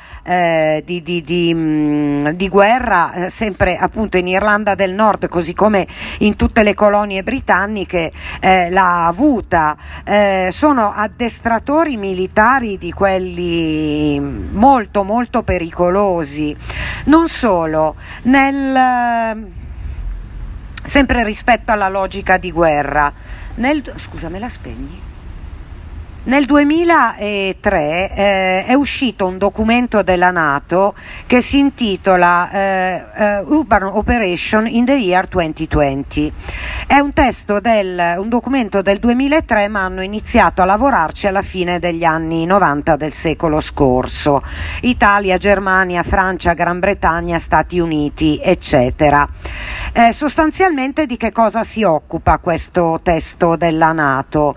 di guerra sempre appunto in Irlanda del Nord, così come in tutte le colonie britanniche l'ha avuta, sono addestratori militari di quelli molto molto pericolosi. Non solo, sempre rispetto alla logica di guerra, scusa, me la spegni? Nel 2003 è uscito un documento della NATO che si intitola Urban Operation in the Year 2020. È un documento del 2003, ma hanno iniziato a lavorarci alla fine degli anni 90 del secolo scorso. Italia, Germania, Francia, Gran Bretagna, Stati Uniti, eccetera. Sostanzialmente di che cosa si occupa questo testo della NATO?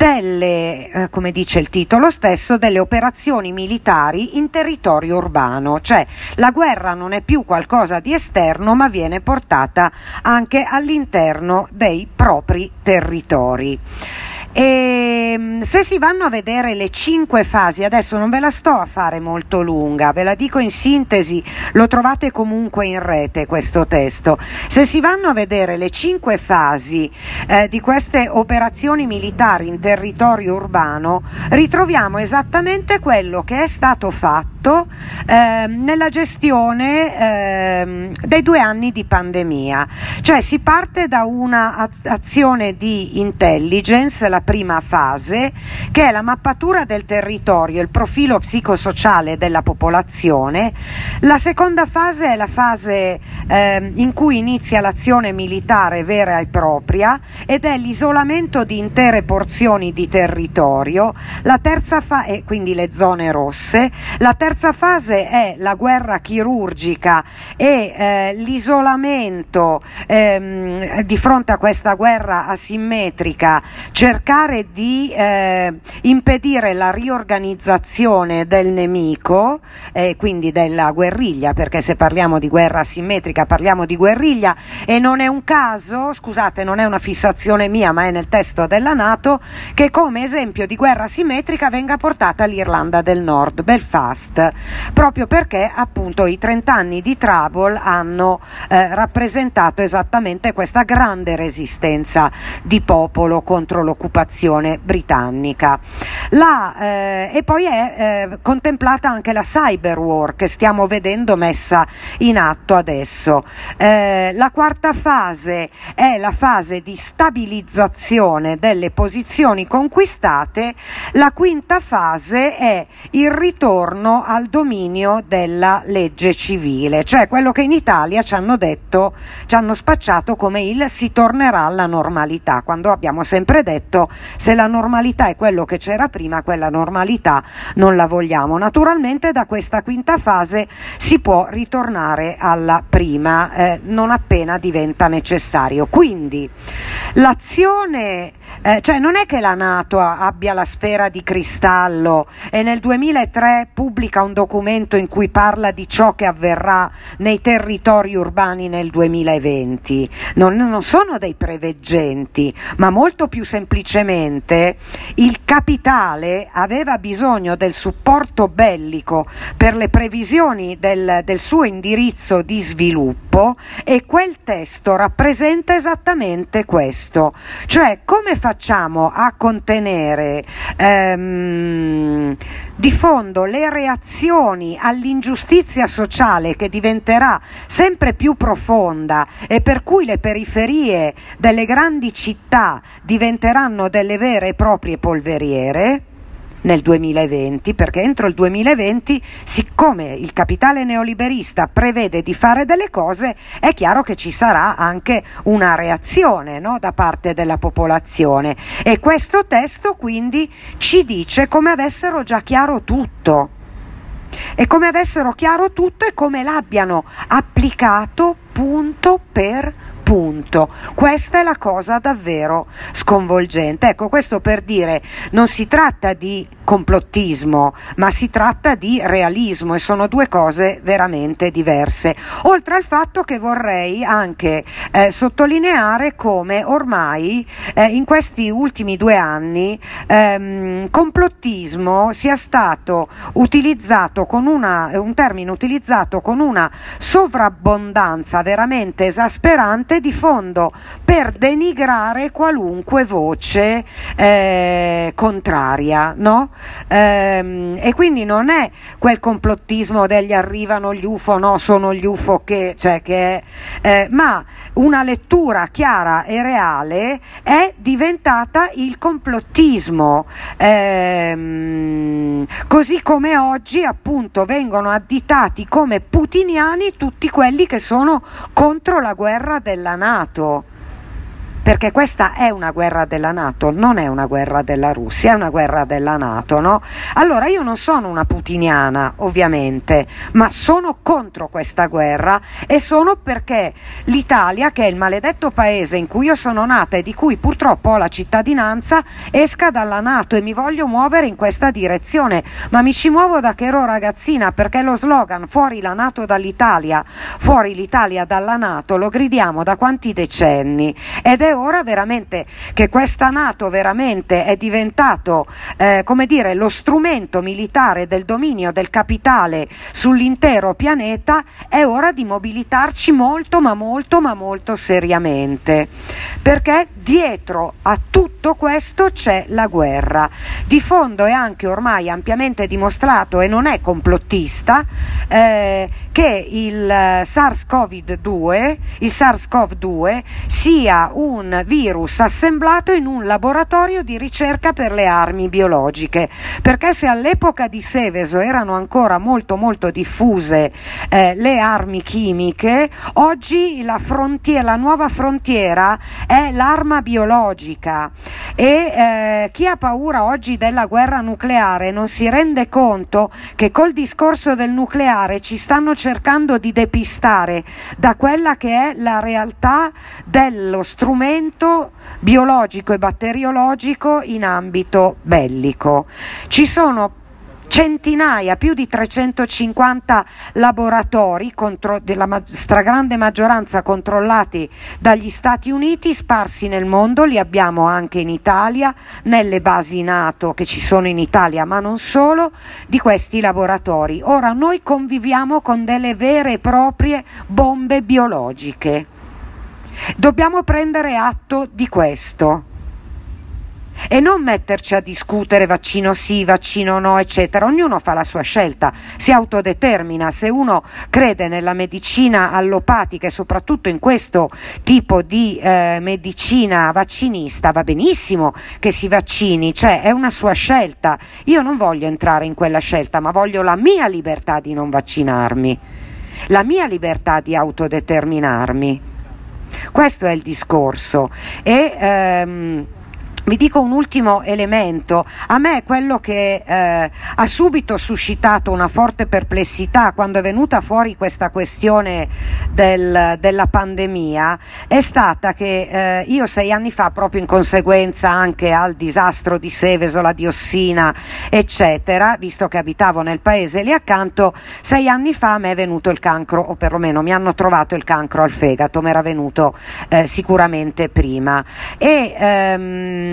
Come dice il titolo stesso, delle operazioni militari in territorio urbano, cioè la guerra non è più qualcosa di esterno, ma viene portata anche all'interno dei propri territori. E se si vanno a vedere le 5 fasi, adesso non ve la sto a fare molto lunga, ve la dico in sintesi, lo trovate comunque in rete questo testo. Se si vanno a vedere le 5 fasi di queste operazioni militari in territorio urbano, ritroviamo esattamente quello che è stato fatto nella gestione dei 2 anni di pandemia, cioè si parte da una azione di intelligence, la prima fase, che è la mappatura del territorio, il profilo psicosociale della popolazione. La seconda fase è la fase in cui inizia l'azione militare vera e propria, ed è l'isolamento di intere porzioni di territorio. La terza fase, quindi le zone rosse. La terza fase è la guerra chirurgica e l'isolamento di fronte a questa guerra asimmetrica, cercare di impedire la riorganizzazione del nemico, quindi della guerriglia, perché se parliamo di guerra asimmetrica parliamo di guerriglia, e non è un caso, scusate, non è una fissazione mia, ma è nel testo della NATO, che come esempio di guerra asimmetrica venga portata l'Irlanda del Nord, Belfast, proprio perché appunto i 30 anni di Trouble hanno rappresentato esattamente questa grande resistenza di popolo contro l'occupazione britannica. E poi è contemplata anche la cyber war che stiamo vedendo messa in atto adesso. La quarta fase è la fase di stabilizzazione delle posizioni conquistate. La quinta fase è il ritorno al dominio della legge civile, cioè quello che in Italia ci hanno spacciato come il si tornerà alla normalità, quando abbiamo sempre detto se la normalità è quello che c'era prima, quella normalità non la vogliamo. Naturalmente da questa quinta fase si può ritornare alla prima non appena diventa necessario. Quindi l'azione cioè non è che la NATO abbia la sfera di cristallo e nel 2003 pubblica un documento in cui parla di ciò che avverrà nei territori urbani nel 2020. Non sono dei preveggenti, ma molto più semplicemente il capitale aveva bisogno del supporto bellico per le previsioni del suo indirizzo di sviluppo, e quel testo rappresenta esattamente questo, cioè come facciamo a contenere di fondo le reazioni all'ingiustizia sociale che diventerà sempre più profonda e per cui le periferie delle grandi città diventeranno delle vere e proprie polveriere nel 2020, perché entro il 2020, siccome il capitale neoliberista prevede di fare delle cose, è chiaro che ci sarà anche una reazione, no, da parte della popolazione, e questo testo quindi ci dice come avessero già chiaro tutto e come avessero chiaro tutto e come l'abbiano applicato punto per punto. Questa è la cosa davvero sconvolgente. Ecco, questo per dire, non si tratta di complottismo, ma si tratta di realismo, e sono due cose veramente diverse. Oltre al fatto che vorrei anche sottolineare come ormai in questi ultimi 2 anni complottismo sia stato utilizzato con un termine utilizzato con una sovrabbondanza veramente esasperante di fondo per denigrare qualunque voce contraria, no? E quindi non è quel complottismo degli arrivano gli UFO, no, sono gli UFO ma una lettura chiara e reale è diventata il complottismo, così come oggi appunto vengono additati come putiniani tutti quelli che sono contro la guerra della NATO, perché questa è una guerra della NATO, non è una guerra della Russia, è una guerra della NATO, no? Allora io non sono una putiniana, ovviamente, ma sono contro questa guerra, e sono perché l'Italia, che è il maledetto paese in cui io sono nata e di cui purtroppo ho la cittadinanza, esca dalla NATO, e mi voglio muovere in questa direzione, ma mi ci muovo da che ero ragazzina, perché lo slogan fuori la NATO dall'Italia, fuori l'Italia dalla NATO lo gridiamo da quanti decenni, ed è ora veramente che questa NATO veramente è diventato come dire, lo strumento militare del dominio del capitale sull'intero pianeta. È ora di mobilitarci molto ma molto seriamente, perché dietro a tutto questo c'è la guerra. Di fondo è anche ormai ampiamente dimostrato, e non è complottista, che il SARS-CoV-2 sia un virus assemblato in un laboratorio di ricerca per le armi biologiche, perché se all'epoca di Seveso erano ancora molto diffuse le armi chimiche, oggi la nuova frontiera è l'arma biologica, e chi ha paura oggi della guerra nucleare non si rende conto che col discorso del nucleare ci stanno cercando di depistare da quella che è la realtà dello strumento biologico e batteriologico in ambito bellico. Ci sono centinaia, più di 350 laboratori, della stragrande maggioranza controllati dagli Stati Uniti, sparsi nel mondo. Li abbiamo anche in Italia, nelle basi NATO che ci sono in Italia, ma non solo, di questi laboratori. Ora noi conviviamo con delle vere e proprie bombe biologiche. Dobbiamo prendere atto di questo e non metterci a discutere vaccino sì, vaccino no, eccetera. Ognuno fa la sua scelta, si autodetermina. Se uno crede nella medicina allopatica e soprattutto in questo tipo di medicina vaccinista, va benissimo che si vaccini, cioè è una sua scelta. Io non voglio entrare in quella scelta, ma voglio la mia libertà di non vaccinarmi, la mia libertà di autodeterminarmi. Questo è il discorso. E Vi dico un ultimo elemento. A me quello che ha subito suscitato una forte perplessità quando è venuta fuori questa questione della pandemia è stata che io 6 anni fa, proprio in conseguenza anche al disastro di Seveso, la diossina eccetera, visto che abitavo nel paese lì accanto, 6 anni fa mi è venuto il cancro, o perlomeno mi hanno trovato il cancro al fegato, mi era venuto sicuramente prima, e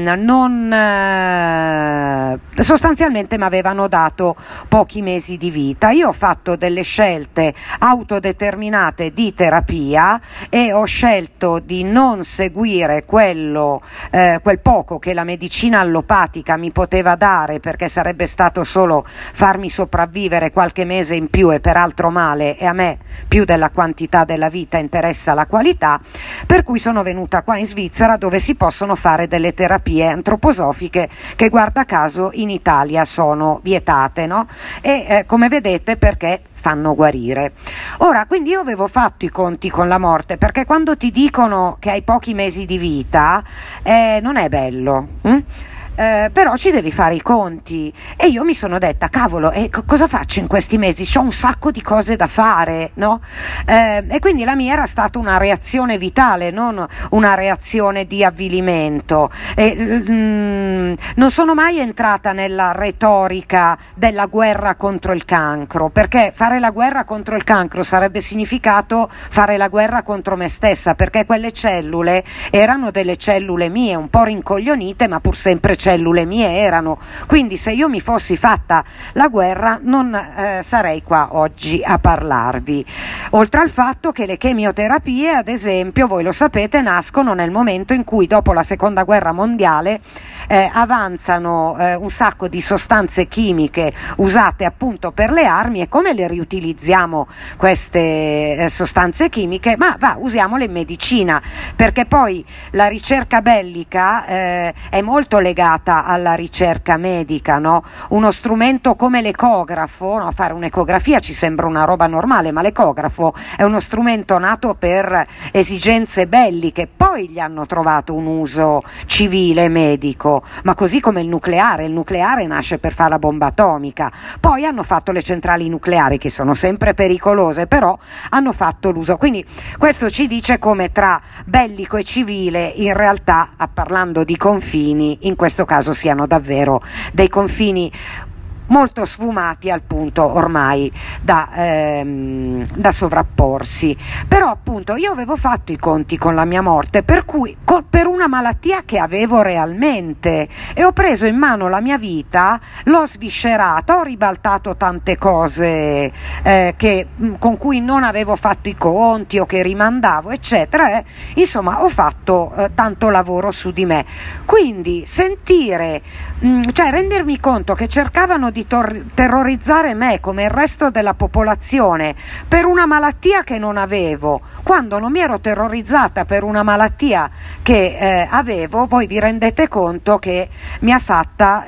sostanzialmente mi avevano dato pochi mesi di vita. Io ho fatto delle scelte autodeterminate di terapia e ho scelto di non seguire quel poco che la medicina allopatica mi poteva dare, perché sarebbe stato solo farmi sopravvivere qualche mese in più, e peraltro male, e a me più della quantità della vita interessa la qualità, per cui sono venuta qua in Svizzera, dove si possono fare delle terapie antroposofiche che guarda caso in Italia sono vietate, no? E come vedete, perché fanno guarire. Ora, quindi io avevo fatto i conti con la morte, perché quando ti dicono che hai pochi mesi di vita non è bello. Però ci devi fare i conti, e io mi sono detta cavolo, cosa faccio in questi mesi? C'ho un sacco di cose da fare, no? E quindi la mia era stata una reazione vitale, non una reazione di avvilimento, non sono mai entrata nella retorica della guerra contro il cancro, perché fare la guerra contro il cancro sarebbe significato fare la guerra contro me stessa, perché quelle cellule erano delle cellule mie, un po' rincoglionite, ma pur sempre cellule mie erano, quindi se io mi fossi fatta la guerra non sarei qua oggi a parlarvi. Oltre al fatto che le chemioterapie, ad esempio, voi lo sapete, nascono nel momento in cui dopo la seconda guerra mondiale avanzano un sacco di sostanze chimiche usate appunto per le armi, e come le riutilizziamo queste sostanze chimiche? Ma usiamole in medicina, perché poi la ricerca bellica è molto legata alla ricerca medica, no? Uno strumento come l'ecografo, no? Fare un'ecografia ci sembra una roba normale, ma l'ecografo è uno strumento nato per esigenze belliche, poi gli hanno trovato un uso civile medico, ma così come il nucleare nasce per fare la bomba atomica, poi hanno fatto le centrali nucleari, che sono sempre pericolose, però hanno fatto l'uso. Quindi questo ci dice come tra bellico e civile in realtà, parlando di confini, in questo caso siano davvero dei confini molto sfumati, al punto ormai da sovrapporsi. Però appunto io avevo fatto i conti con la mia morte, per cui per una malattia che avevo realmente, e ho preso in mano la mia vita, l'ho sviscerata, ho ribaltato tante cose con cui non avevo fatto i conti o che rimandavo eccetera, insomma ho fatto tanto lavoro su di me. Quindi rendermi conto che cercavano di terrorizzare me come il resto della popolazione per una malattia che non avevo, quando non mi ero terrorizzata per una malattia che avevo, voi vi rendete conto che mi ha fatta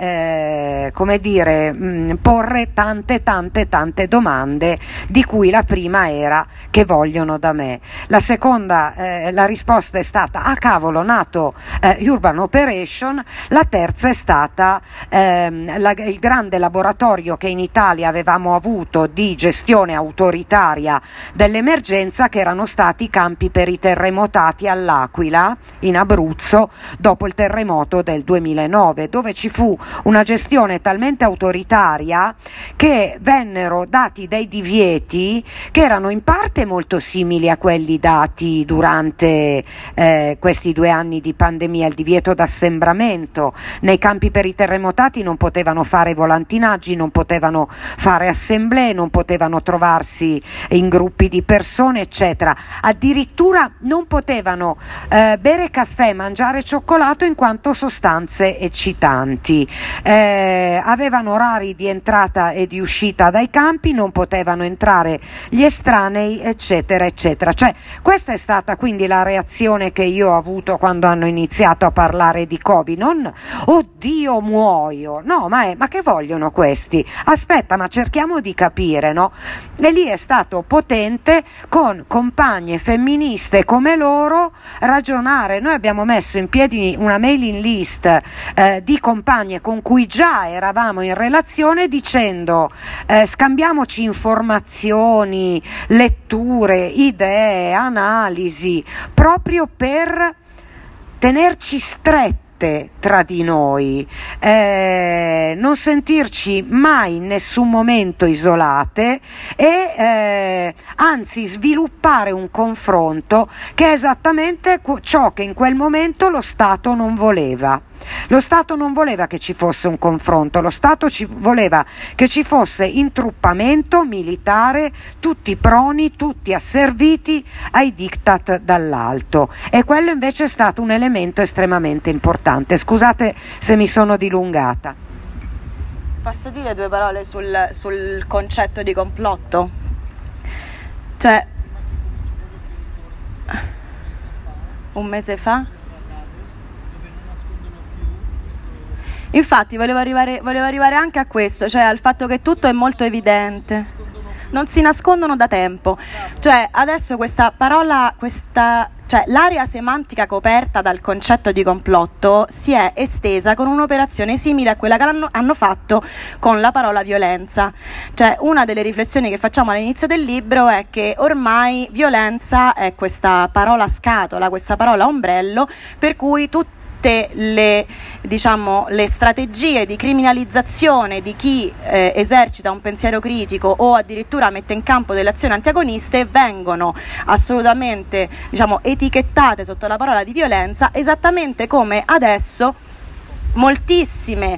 porre tante domande, di cui la prima era: che vogliono da me? La seconda, la risposta è stata: ah cavolo, nato Urban Operation. La terza è stata il grande laboratorio che in Italia avevamo avuto di gestione autoritaria dell'emergenza, che erano stati i campi per i terremotati all'Aquila, in Abruzzo, dopo il terremoto del 2009, dove ci fu una gestione talmente autoritaria che vennero dati dei divieti che erano in parte molto simili a quelli dati durante questi 2 anni di pandemia. Il divieto d'assembramento: nei campi per i terremotati non potevano fare volantinaggi, non potevano fare assemblee, non potevano trovarsi in gruppi di persone eccetera, addirittura non potevano bere caffè, mangiare cioccolato in quanto sostanze eccitanti, avevano orari di entrata e di uscita dai campi, non potevano entrare gli estranei eccetera eccetera. Cioè, questa è stata quindi la reazione che io ho avuto quando hanno iniziato a parlare di Covid. Non oddio muoio, no, ma che vogliono questi. Aspetta, ma cerchiamo di capire, no? E lì è stato potente con compagne femministe come loro ragionare. Noi abbiamo messo in piedi una mailing list di compagne con cui già eravamo in relazione, dicendo scambiamoci informazioni, letture, idee, analisi, proprio per tenerci stretti tra di noi, non sentirci mai in nessun momento isolate e anzi sviluppare un confronto che è esattamente ciò che in quel momento lo Stato non voleva. Lo Stato non voleva che ci fosse un confronto, lo Stato voleva che ci fosse intruppamento militare, tutti proni, tutti asserviti ai diktat dall'alto, e quello invece è stato un elemento estremamente importante. Scusate se mi sono dilungata. Posso dire due parole sul concetto di complotto? Cioè, un mese fa? Infatti volevo arrivare anche a questo, cioè al fatto che tutto è molto evidente, non si nascondono da tempo, cioè adesso questa parola, cioè l'area semantica coperta dal concetto di complotto si è estesa con un'operazione simile a quella che hanno fatto con la parola violenza. Cioè una delle riflessioni che facciamo all'inizio del libro è che ormai violenza è questa parola scatola, questa parola ombrello, per cui tutte le strategie di criminalizzazione di chi esercita un pensiero critico o addirittura mette in campo delle azioni antagoniste vengono assolutamente etichettate sotto la parola di violenza, esattamente come adesso moltissime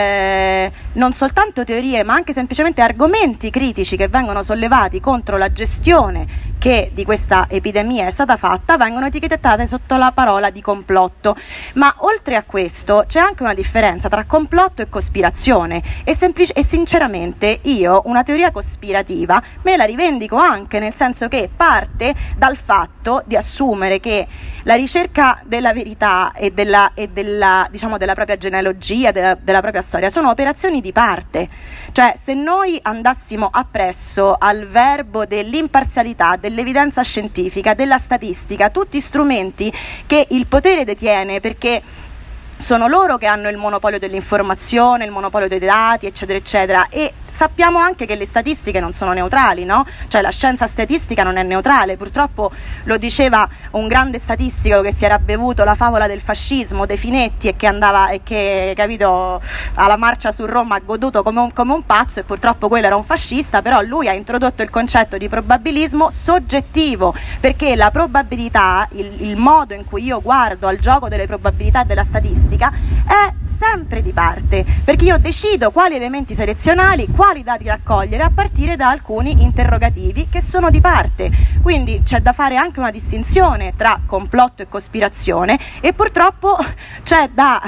non soltanto teorie ma anche semplicemente argomenti critici che vengono sollevati contro la gestione che di questa epidemia è stata fatta vengono etichettate sotto la parola di complotto. Ma oltre a questo c'è anche una differenza tra complotto e cospirazione e sinceramente io una teoria cospirativa me la rivendico anche, nel senso che parte dal fatto di assumere che la ricerca della verità e della propria genealogia, della propria storia sono operazioni di parte. Cioè se noi andassimo appresso al verbo dell'imparzialità, dell'evidenza scientifica, della statistica, tutti strumenti che il potere detiene, perché sono loro che hanno il monopolio dell'informazione, il monopolio dei dati, eccetera, eccetera, e sappiamo anche che le statistiche non sono neutrali, no? Cioè la scienza statistica non è neutrale, purtroppo lo diceva un grande statistico che si era bevuto la favola del fascismo, De Finetti, e che andava e che, capito, alla marcia su Roma ha goduto come un pazzo, e purtroppo quello era un fascista, però lui ha introdotto il concetto di probabilismo soggettivo, perché la probabilità, il modo in cui io guardo al gioco delle probabilità della statistica è sempre di parte, perché io decido quali elementi selezionali, quali dati raccogliere a partire da alcuni interrogativi che sono di parte. Quindi c'è da fare anche una distinzione tra complotto e cospirazione, e purtroppo c'è da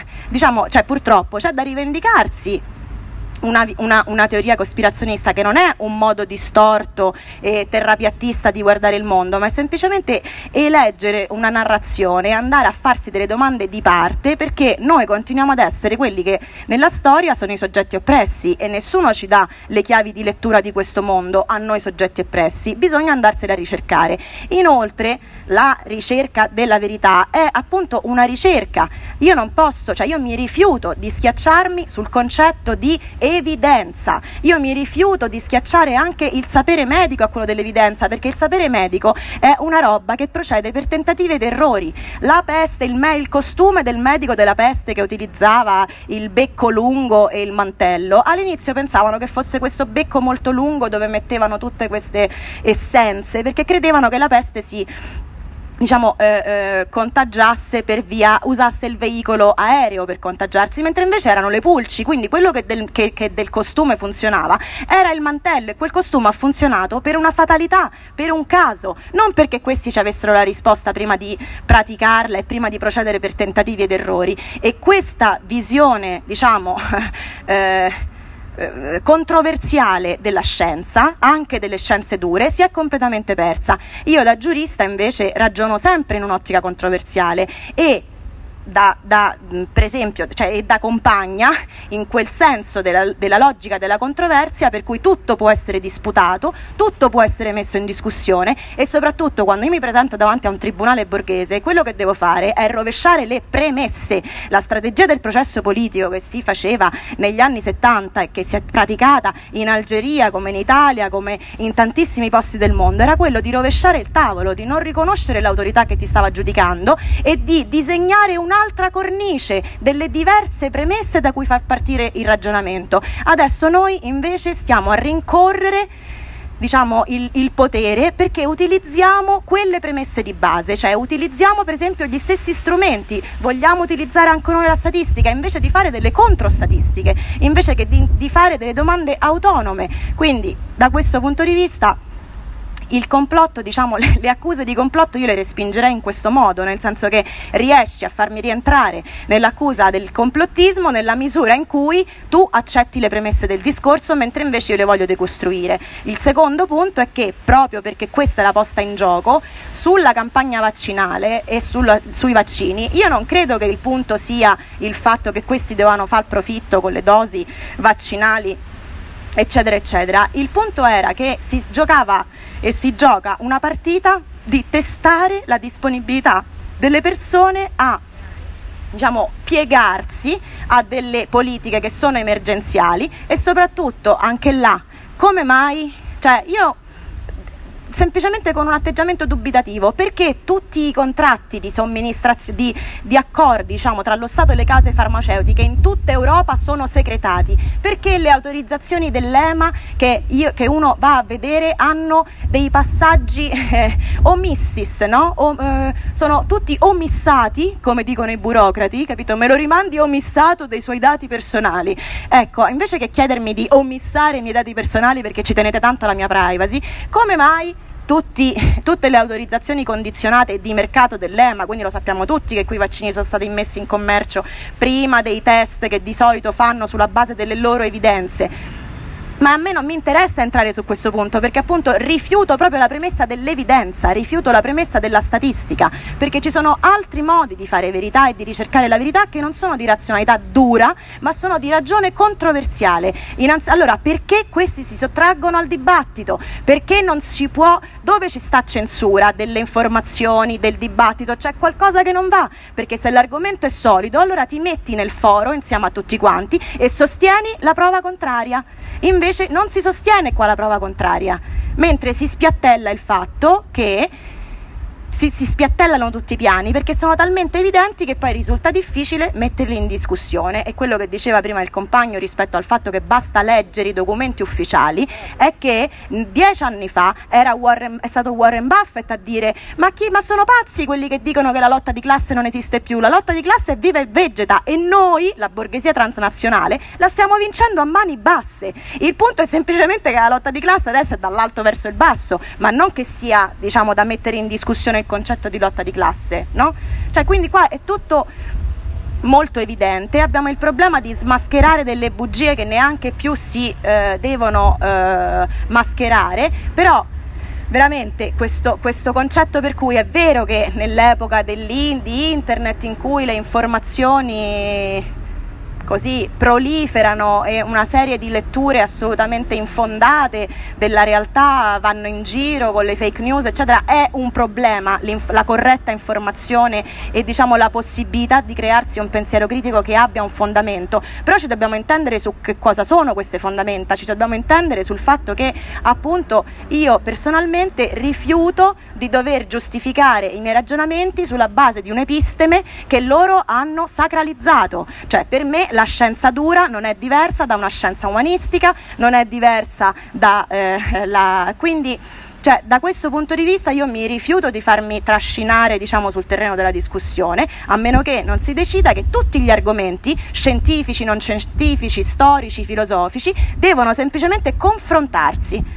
rivendicarsi una teoria cospirazionista che non è un modo distorto e terrapiattista di guardare il mondo, ma è semplicemente eleggere una narrazione e andare a farsi delle domande di parte, perché noi continuiamo ad essere quelli che nella storia sono i soggetti oppressi e nessuno ci dà le chiavi di lettura di questo mondo a noi soggetti oppressi, bisogna andarsene a ricercare. Inoltre la ricerca della verità è appunto una ricerca, io mi rifiuto di schiacciarmi sul concetto di evidenza, io mi rifiuto di schiacciare anche il sapere medico a quello dell'evidenza, perché il sapere medico è una roba che procede per tentativi ed errori. La peste, il costume del medico della peste che utilizzava il becco lungo e il mantello, all'inizio pensavano che fosse questo becco molto lungo dove mettevano tutte queste essenze, perché credevano che la peste contagiasse usasse il veicolo aereo per contagiarsi, mentre invece erano le pulci. Quindi quello che del costume funzionava era il mantello, e quel costume ha funzionato per una fatalità, per un caso, non perché questi ci avessero la risposta prima di praticarla e prima di procedere per tentativi ed errori. E questa visione controversiale della scienza, anche delle scienze dure, si è completamente persa. Io da giurista invece ragiono sempre in un'ottica controversiale, e per esempio, cioè, da compagna in quel senso della logica della controversia, per cui tutto può essere disputato, tutto può essere messo in discussione, e soprattutto quando io mi presento davanti a un tribunale borghese, quello che devo fare è rovesciare le premesse. La strategia del processo politico che si faceva negli anni 70 e che si è praticata in Algeria come in Italia, come in tantissimi posti del mondo, era quello di rovesciare il tavolo, di non riconoscere l'autorità che ti stava giudicando e di disegnare un'altra cornice delle diverse premesse da cui far partire il ragionamento. Adesso noi invece stiamo a rincorrere, diciamo, il potere, perché utilizziamo quelle premesse di base, cioè utilizziamo per esempio gli stessi strumenti, vogliamo utilizzare anche noi la statistica invece di fare delle controstatistiche, invece che di fare delle domande autonome. Quindi da questo punto di vista il complotto, diciamo, le accuse di complotto io le respingerei in questo modo, nel senso che riesci a farmi rientrare nell'accusa del complottismo nella misura in cui tu accetti le premesse del discorso, mentre invece io le voglio decostruire. Il secondo punto è che, proprio perché questa è la posta in gioco, sulla campagna vaccinale e sui vaccini, io non credo che il punto sia il fatto che questi devono far profitto con le dosi vaccinali, eccetera eccetera. Il punto era che si giocava e si gioca una partita di testare la disponibilità delle persone a, diciamo, piegarsi a delle politiche che sono emergenziali, e soprattutto anche là, come mai? Cioè, io semplicemente con un atteggiamento dubitativo, perché tutti i contratti di somministrazione, di accordi, diciamo, tra lo Stato e le case farmaceutiche in tutta Europa sono secretati? Perché le autorizzazioni dell'EMA che uno va a vedere hanno dei passaggi omissis, no? Sono tutti omissati, come dicono i burocrati, capito? Me lo rimandi omissato dei suoi dati personali. Ecco, invece che chiedermi di omissare i miei dati personali perché ci tenete tanto alla mia privacy, come mai tutte le autorizzazioni condizionate di mercato dell'EMA, quindi lo sappiamo tutti che quei vaccini sono stati immessi in commercio prima dei test che di solito fanno sulla base delle loro evidenze? Ma a me non mi interessa entrare su questo punto, perché appunto rifiuto proprio la premessa dell'evidenza, rifiuto la premessa della statistica, perché ci sono altri modi di fare verità e di ricercare la verità che non sono di razionalità dura, ma sono di ragione controversiale. Allora, perché questi si sottraggono al dibattito? Perché non si può, dove ci sta censura delle informazioni, del dibattito, c'è qualcosa che non va, perché se l'argomento è solido, allora ti metti nel foro insieme a tutti quanti e sostieni la prova contraria. Invece non si sostiene qua la prova contraria, mentre si spiattella il fatto che si spiattellano tutti i piani, perché sono talmente evidenti che poi risulta difficile metterli in discussione. E quello che diceva prima il compagno rispetto al fatto che basta leggere i documenti ufficiali è che 10 anni fa è stato Warren Buffett a dire ma sono pazzi quelli che dicono che la lotta di classe non esiste più, la lotta di classe è viva e vegeta e noi, la borghesia transnazionale, la stiamo vincendo a mani basse. Il punto è semplicemente che la lotta di classe adesso è dall'alto verso il basso, ma non che sia, diciamo, da mettere in discussione il concetto di lotta di classe, no? Cioè, quindi qua è tutto molto evidente. Abbiamo il problema di smascherare delle bugie che neanche più si devono mascherare, però veramente questo concetto per cui è vero che nell'epoca di internet, in cui le informazioni così proliferano e una serie di letture assolutamente infondate della realtà vanno in giro con le fake news eccetera, è un problema la corretta informazione e, diciamo, la possibilità di crearsi un pensiero critico che abbia un fondamento. Però ci dobbiamo intendere su che cosa sono queste fondamenta, ci dobbiamo intendere sul fatto che appunto io personalmente rifiuto di dover giustificare i miei ragionamenti sulla base di un'episteme che loro hanno sacralizzato. Cioè, per me la scienza dura non è diversa da una scienza umanistica, non è diversa quindi, cioè, da questo punto di vista io mi rifiuto di farmi trascinare, diciamo, sul terreno della discussione, a meno che non si decida che tutti gli argomenti, scientifici, non scientifici, storici, filosofici, devono semplicemente confrontarsi.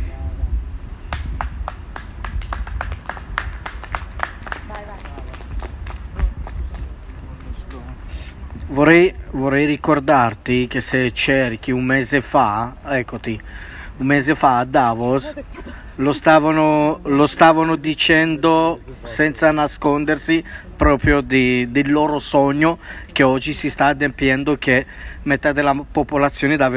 Vorrei ricordarti che se cerchi un mese fa a Davos lo stavano dicendo senza nascondersi proprio del loro sogno che oggi si sta adempiendo, che metà della popolazione